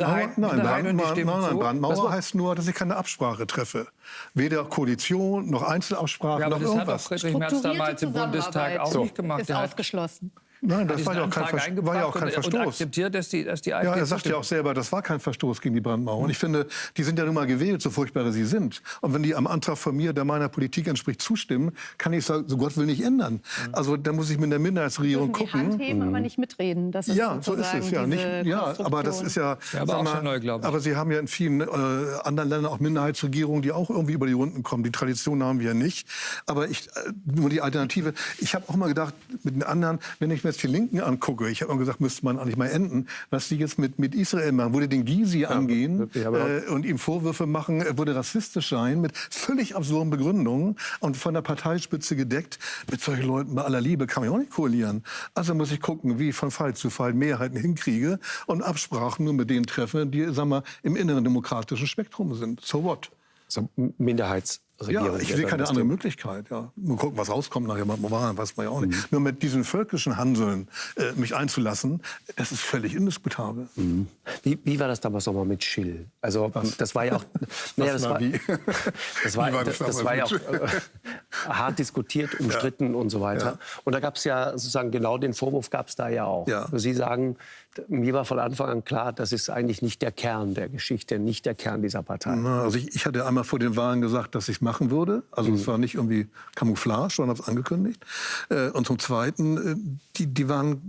Brandmauer heißt nur, dass ich keine Absprache treffe. Weder Koalition noch Einzelabsprachen noch irgendwas. Das hat doch Friedrich Merz damals im Bundestag auch nicht gemacht. Ist ausgeschlossen. Nein, das war ja auch kein Verstoß. Und akzeptiert, dass die AfD ja, er sagt ja auch selber, das war kein Verstoß gegen die Brandmauer. Und ich finde, die sind ja nun mal gewählt, so furchtbar sie sind. Und wenn die am Antrag von mir, der meiner Politik entspricht, zustimmen, kann ich sagen, so Gott will nicht ändern. Also da muss ich mit der Minderheitsregierung gucken. Die Hand heben, aber nicht mitreden. Das ist ja, so ist es. Ja, aber das ist ja... aber Sie haben ja in vielen anderen Ländern auch Minderheitsregierungen, die auch irgendwie über die Runden kommen. Die Tradition haben wir ja nicht. Aber nur die Alternative. Ich habe auch mal gedacht, mit den anderen, wenn ich mir jetzt die Linken angucke, ich habe mal gesagt, müsste man eigentlich mal enden, was die jetzt mit Israel machen, würde den Gysi angehen und ihm Vorwürfe machen, er würde rassistisch sein, mit völlig absurden Begründungen und von der Parteispitze gedeckt. Mit solchen Leuten bei aller Liebe kann man ja auch nicht koalieren. Also muss ich gucken, wie ich von Fall zu Fall Mehrheiten hinkriege und Absprachen nur mit denen treffe, die, sagen wir, im inneren demokratischen Spektrum sind. So what? So, Minderheitsregierung. Regierung. Ja, ich sehe keine andere Möglichkeit. Ja. Mal gucken, was rauskommt nachher. Weiß man ja auch nicht. Nur mit diesen völkischen Handeln mich einzulassen, das ist völlig indiskutabel. Wie war das damals nochmal mit Schill? Also das war ja auch, das war ja auch hart diskutiert, umstritten und so weiter. Ja. Und da gab es ja sozusagen genau den Vorwurf gab es da ja auch. Ja. Sie sagen, mir war von Anfang an klar, das ist eigentlich nicht der Kern der Geschichte, nicht der Kern dieser Partei. Na, also ich hatte einmal vor den Wahlen gesagt, dass ich es machen würde. Also es war nicht irgendwie Camouflage, sondern habe es angekündigt. Und zum Zweiten, die waren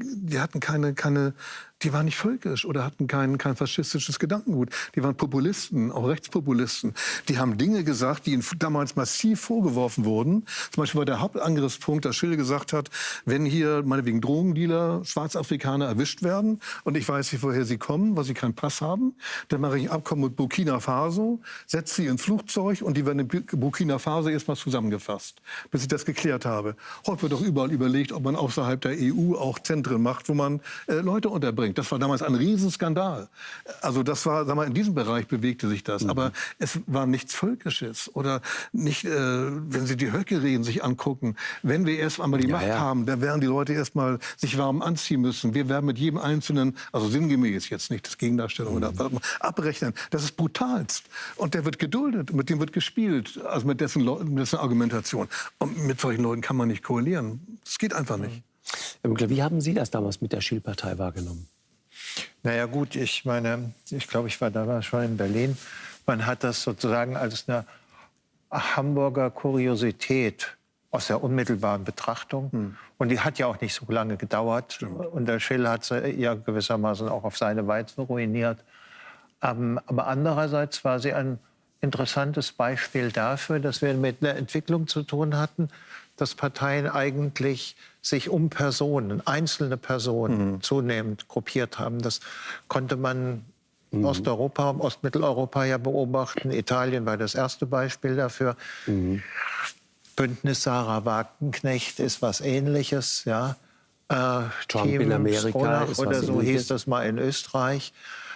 nicht völkisch oder hatten kein faschistisches Gedankengut. Die waren Populisten, auch Rechtspopulisten. Die haben Dinge gesagt, die ihnen damals massiv vorgeworfen wurden. Zum Beispiel war der Hauptangriffspunkt, dass Schill gesagt hat, wenn hier meinetwegen Drogendealer, Schwarzafrikaner erwischt werden und ich weiß nicht, woher sie kommen, weil sie keinen Pass haben, dann mache ich ein Abkommen mit Burkina Faso, setze sie ins Flugzeug und die werden in Burkina Faso erstmal zusammengefasst, bis ich das geklärt habe. Heute wird doch überall überlegt, ob man außerhalb der EU auch Zentren macht, wo man Leute unterbringt. Das war damals ein Riesenskandal. Also das war, sag mal, in diesem Bereich bewegte sich das. Aber es war nichts Völkisches. Oder nicht, wenn Sie die Höcke-Reden sich angucken, wenn wir erst einmal die Macht haben, dann werden die Leute erst mal sich warm anziehen müssen. Wir werden mit jedem Einzelnen, also sinngemäß jetzt nicht das Gegendarstellung, oder abrechnen. Das ist brutalst. Und der wird geduldet, mit dem wird gespielt, also mit dessen Argumentation. Und mit solchen Leuten kann man nicht koalieren. Das geht einfach nicht. Wie haben Sie das damals mit der Schill-Partei wahrgenommen? Naja gut, ich meine, ich glaube, ich war damals schon in Berlin. Man hat das sozusagen als eine Hamburger Kuriosität aus der unmittelbaren Betrachtung. Und die hat ja auch nicht so lange gedauert. Stimmt. Und der Schill hat sie ja gewissermaßen auch auf seine Weise ruiniert. Aber andererseits war sie ein interessantes Beispiel dafür, dass wir mit einer Entwicklung zu tun hatten, dass Parteien eigentlich sich um Personen, einzelne Personen zunehmend gruppiert haben. Das konnte man Osteuropa, Ostmitteleuropa ja beobachten. Italien war das erste Beispiel dafür. Bündnis Sarah Wagenknecht ist was Ähnliches. Ja. Trump Team in Amerika Stronach ist oder was so hieß das mal in Österreich.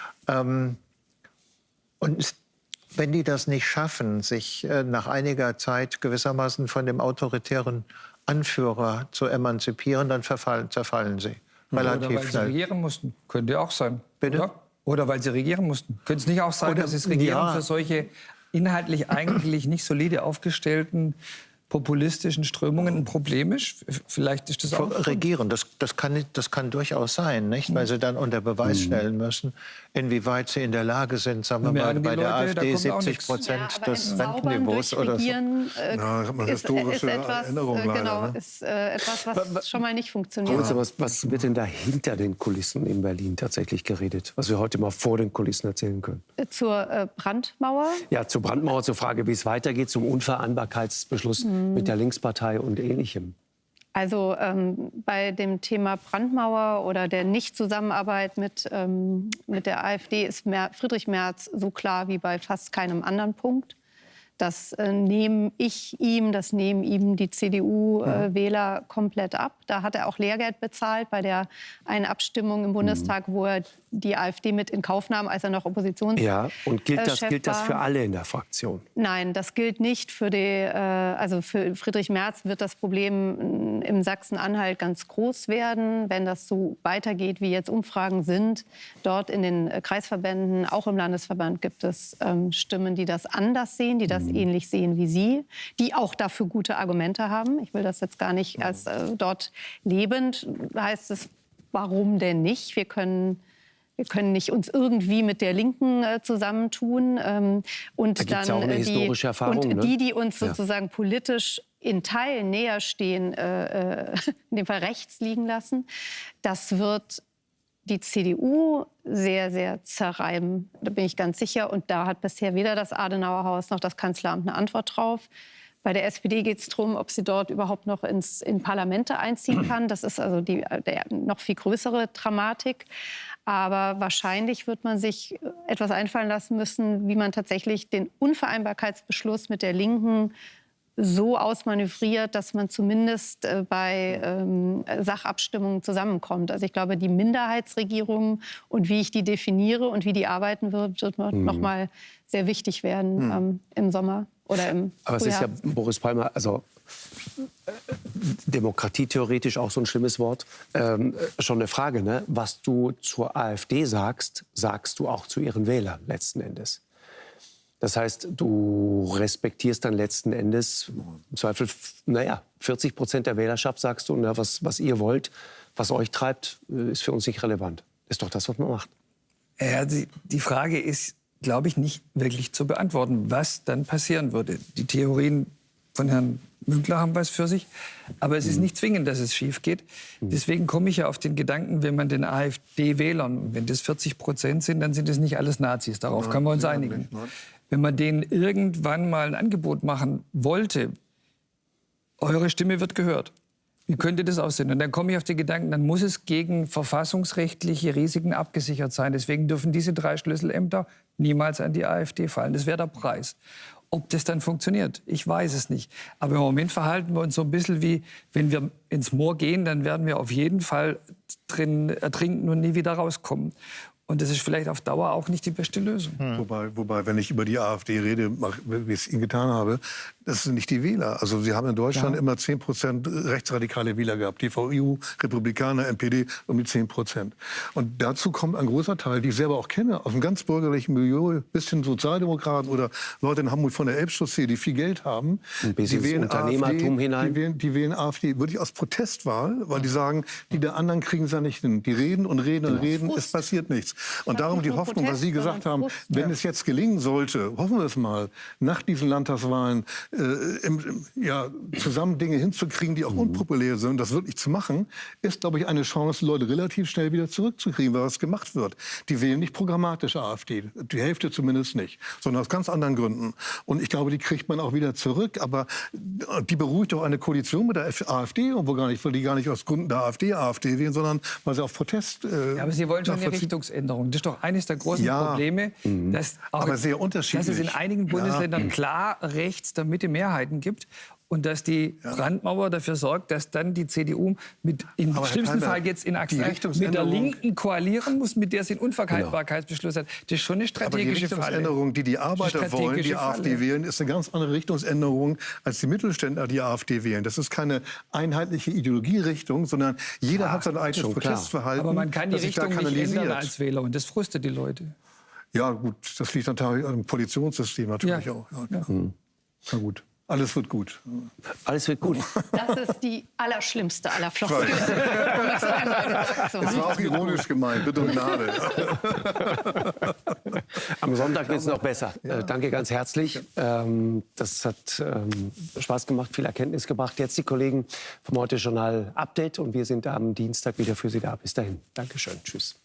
Und wenn die das nicht schaffen, sich nach einiger Zeit gewissermaßen von dem autoritären Anführer zu emanzipieren, dann zerfallen sie. Relativ oder weil schnell. Sie regieren mussten. Könnte auch sein. Bitte? Oder weil sie regieren mussten. Könnte es nicht auch sein, dass sie es regieren für solche inhaltlich eigentlich nicht solide aufgestellten populistischen Strömungen ein Problem ist? Vielleicht ist das auch... Regieren, das kann durchaus sein, nicht? Weil sie dann unter Beweis stellen müssen, inwieweit sie in der Lage sind, sagen wir mal, bei der AfD 70% des Rentenniveaus oder so. Ist etwas, was schon mal nicht funktioniert. Also was wird denn da hinter den Kulissen in Berlin tatsächlich geredet, was wir heute mal vor den Kulissen erzählen können? Zur Brandmauer? Ja, zur Brandmauer, zur Frage, wie es weitergeht, zum Unvereinbarkeitsbeschluss mit der Linkspartei und Ähnlichem. Also bei dem Thema Brandmauer oder der Nichtzusammenarbeit mit der AfD ist Friedrich Merz so klar wie bei fast keinem anderen Punkt. Das nehmen ihm die CDU-Wähler komplett ab. Da hat er auch Lehrgeld bezahlt bei der einen Abstimmung im Bundestag, wo er die AfD mit in Kauf nahm, als er noch Oppositionschef war. Ja, und gilt das für alle in der Fraktion? Nein, das gilt nicht für für Friedrich Merz wird das Problem im Sachsen-Anhalt ganz groß werden, wenn das so weitergeht, wie jetzt Umfragen sind. Dort in den Kreisverbänden, auch im Landesverband, gibt es Stimmen, die das anders sehen, die das ähnlich sehen wie Sie, die auch dafür gute Argumente haben. Ich will das jetzt gar nicht als dort lebend, heißt es, warum denn nicht? Wir können nicht uns irgendwie mit der Linken zusammentun. Und da gibt's ja auch eine historische Erfahrung, und die uns sozusagen politisch in Teilen näher stehen, in dem Fall rechts liegen lassen. Das wird die CDU sehr, sehr zerreiben. Da bin ich ganz sicher. Und da hat bisher weder das Adenauerhaus noch das Kanzleramt eine Antwort drauf. Bei der SPD geht es darum, ob sie dort überhaupt noch in Parlamente einziehen kann. Das ist also der noch viel größere Dramatik. Aber wahrscheinlich wird man sich etwas einfallen lassen müssen, wie man tatsächlich den Unvereinbarkeitsbeschluss mit der Linken so ausmanövriert, dass man zumindest bei Sachabstimmungen zusammenkommt. Also ich glaube, die Minderheitsregierung und wie ich die definiere und wie die arbeiten wird noch mal sehr wichtig werden im Sommer. oder im Aber es ist ja, Boris Palmer, also Demokratie theoretisch auch so ein schlimmes Wort, schon eine Frage, ne? Was du zur AfD sagst, sagst du auch zu ihren Wählern letzten Endes. Das heißt, du respektierst dann letzten Endes im Zweifel, 40% der Wählerschaft, sagst du, na, was ihr wollt, was euch treibt, ist für uns nicht relevant. Ist doch das, was man macht. Ja, die Frage ist, glaube ich, nicht wirklich zu beantworten, was dann passieren würde. Die Theorien von Herrn Münkler haben was für sich, aber es ist nicht zwingend, dass es schief geht. Deswegen komme ich ja auf den Gedanken, wenn man den AfD-Wählern, wenn das 40% sind, dann sind es nicht alles Nazis. Darauf können wir uns einigen. Wenn man denen irgendwann mal ein Angebot machen wollte, eure Stimme wird gehört. Wie könnte das aussehen? Und dann komme ich auf den Gedanken, dann muss es gegen verfassungsrechtliche Risiken abgesichert sein. Deswegen dürfen diese 3 Schlüsselämter niemals an die AfD fallen. Das wäre der Preis. Ob das dann funktioniert, ich weiß es nicht. Aber im Moment verhalten wir uns so ein bisschen wie, wenn wir ins Moor gehen, dann werden wir auf jeden Fall drin ertrinken und nie wieder rauskommen. Und das ist vielleicht auf Dauer auch nicht die beste Lösung. Wobei, wenn ich über die AfD rede, wie ich es Ihnen getan habe, das sind nicht die Wähler. Also Sie haben in Deutschland immer 10% rechtsradikale Wähler gehabt. Die VU, Republikaner, NPD um die 10%. Und dazu kommt ein großer Teil, die ich selber auch kenne, aus einem ganz bürgerlichen Milieu, bisschen Sozialdemokraten oder Leute in Hamburg von der Elbchaussee, die viel Geld haben. Die wählen Unternehmertum AfD, hinein. Die wählen AfD wirklich aus Protestwahl, weil die sagen, die der anderen kriegen es ja nicht hin. Die reden und reden und reden, es passiert nichts. Und darum die Hoffnung, was Sie gesagt haben, wenn es jetzt gelingen sollte, hoffen wir es mal, nach diesen Landtagswahlen zusammen Dinge hinzukriegen, die auch unpopulär sind, das wirklich zu machen, ist, glaube ich, eine Chance, Leute relativ schnell wieder zurückzukriegen, weil was gemacht wird. Die wählen nicht programmatisch AfD, die Hälfte zumindest nicht, sondern aus ganz anderen Gründen. Und ich glaube, die kriegt man auch wieder zurück, aber die beruhigt auch eine Koalition mit der AfD, weil die gar nicht aus Gründen der AfD wählen, sondern weil sie auf Protest... aber Sie wollen schon eine Richtungsänderung. Das ist doch eines der großen Probleme, dass, aber sehr unterschiedlich. Dass es in einigen Bundesländern klar rechts der Mitte Mehrheiten gibt und dass die Brandmauer dafür sorgt, dass dann die CDU im schlimmsten Fall jetzt in Achsen mit der Linken koalieren muss, mit der sie einen Unverkaltbarkeitsbeschluss hat. Das ist schon eine strategische Falle. Aber die Richtungsänderung, die Arbeiter wollen, die AfD wählen, ist eine ganz andere Richtungsänderung, als die Mittelständler die AfD wählen. Das ist keine einheitliche Ideologierichtung, sondern jeder hat sein eigenes Protestverhalten. Aber man kann die Richtung nicht ändern als Wähler und das frustet die Leute. Ja gut, das liegt natürlich am Koalitionssystem natürlich auch. Na gut. Alles wird gut. Alles wird gut. Das ist die allerschlimmste aller Floskeln. Das war auch ironisch gemeint, bitte um Gnade. Am Sonntag wird es noch besser. Danke ganz herzlich. Das hat Spaß gemacht, viel Erkenntnis gebracht. Jetzt die Kollegen vom Heute-Journal Update und wir sind am Dienstag wieder für Sie da. Bis dahin. Dankeschön. Tschüss.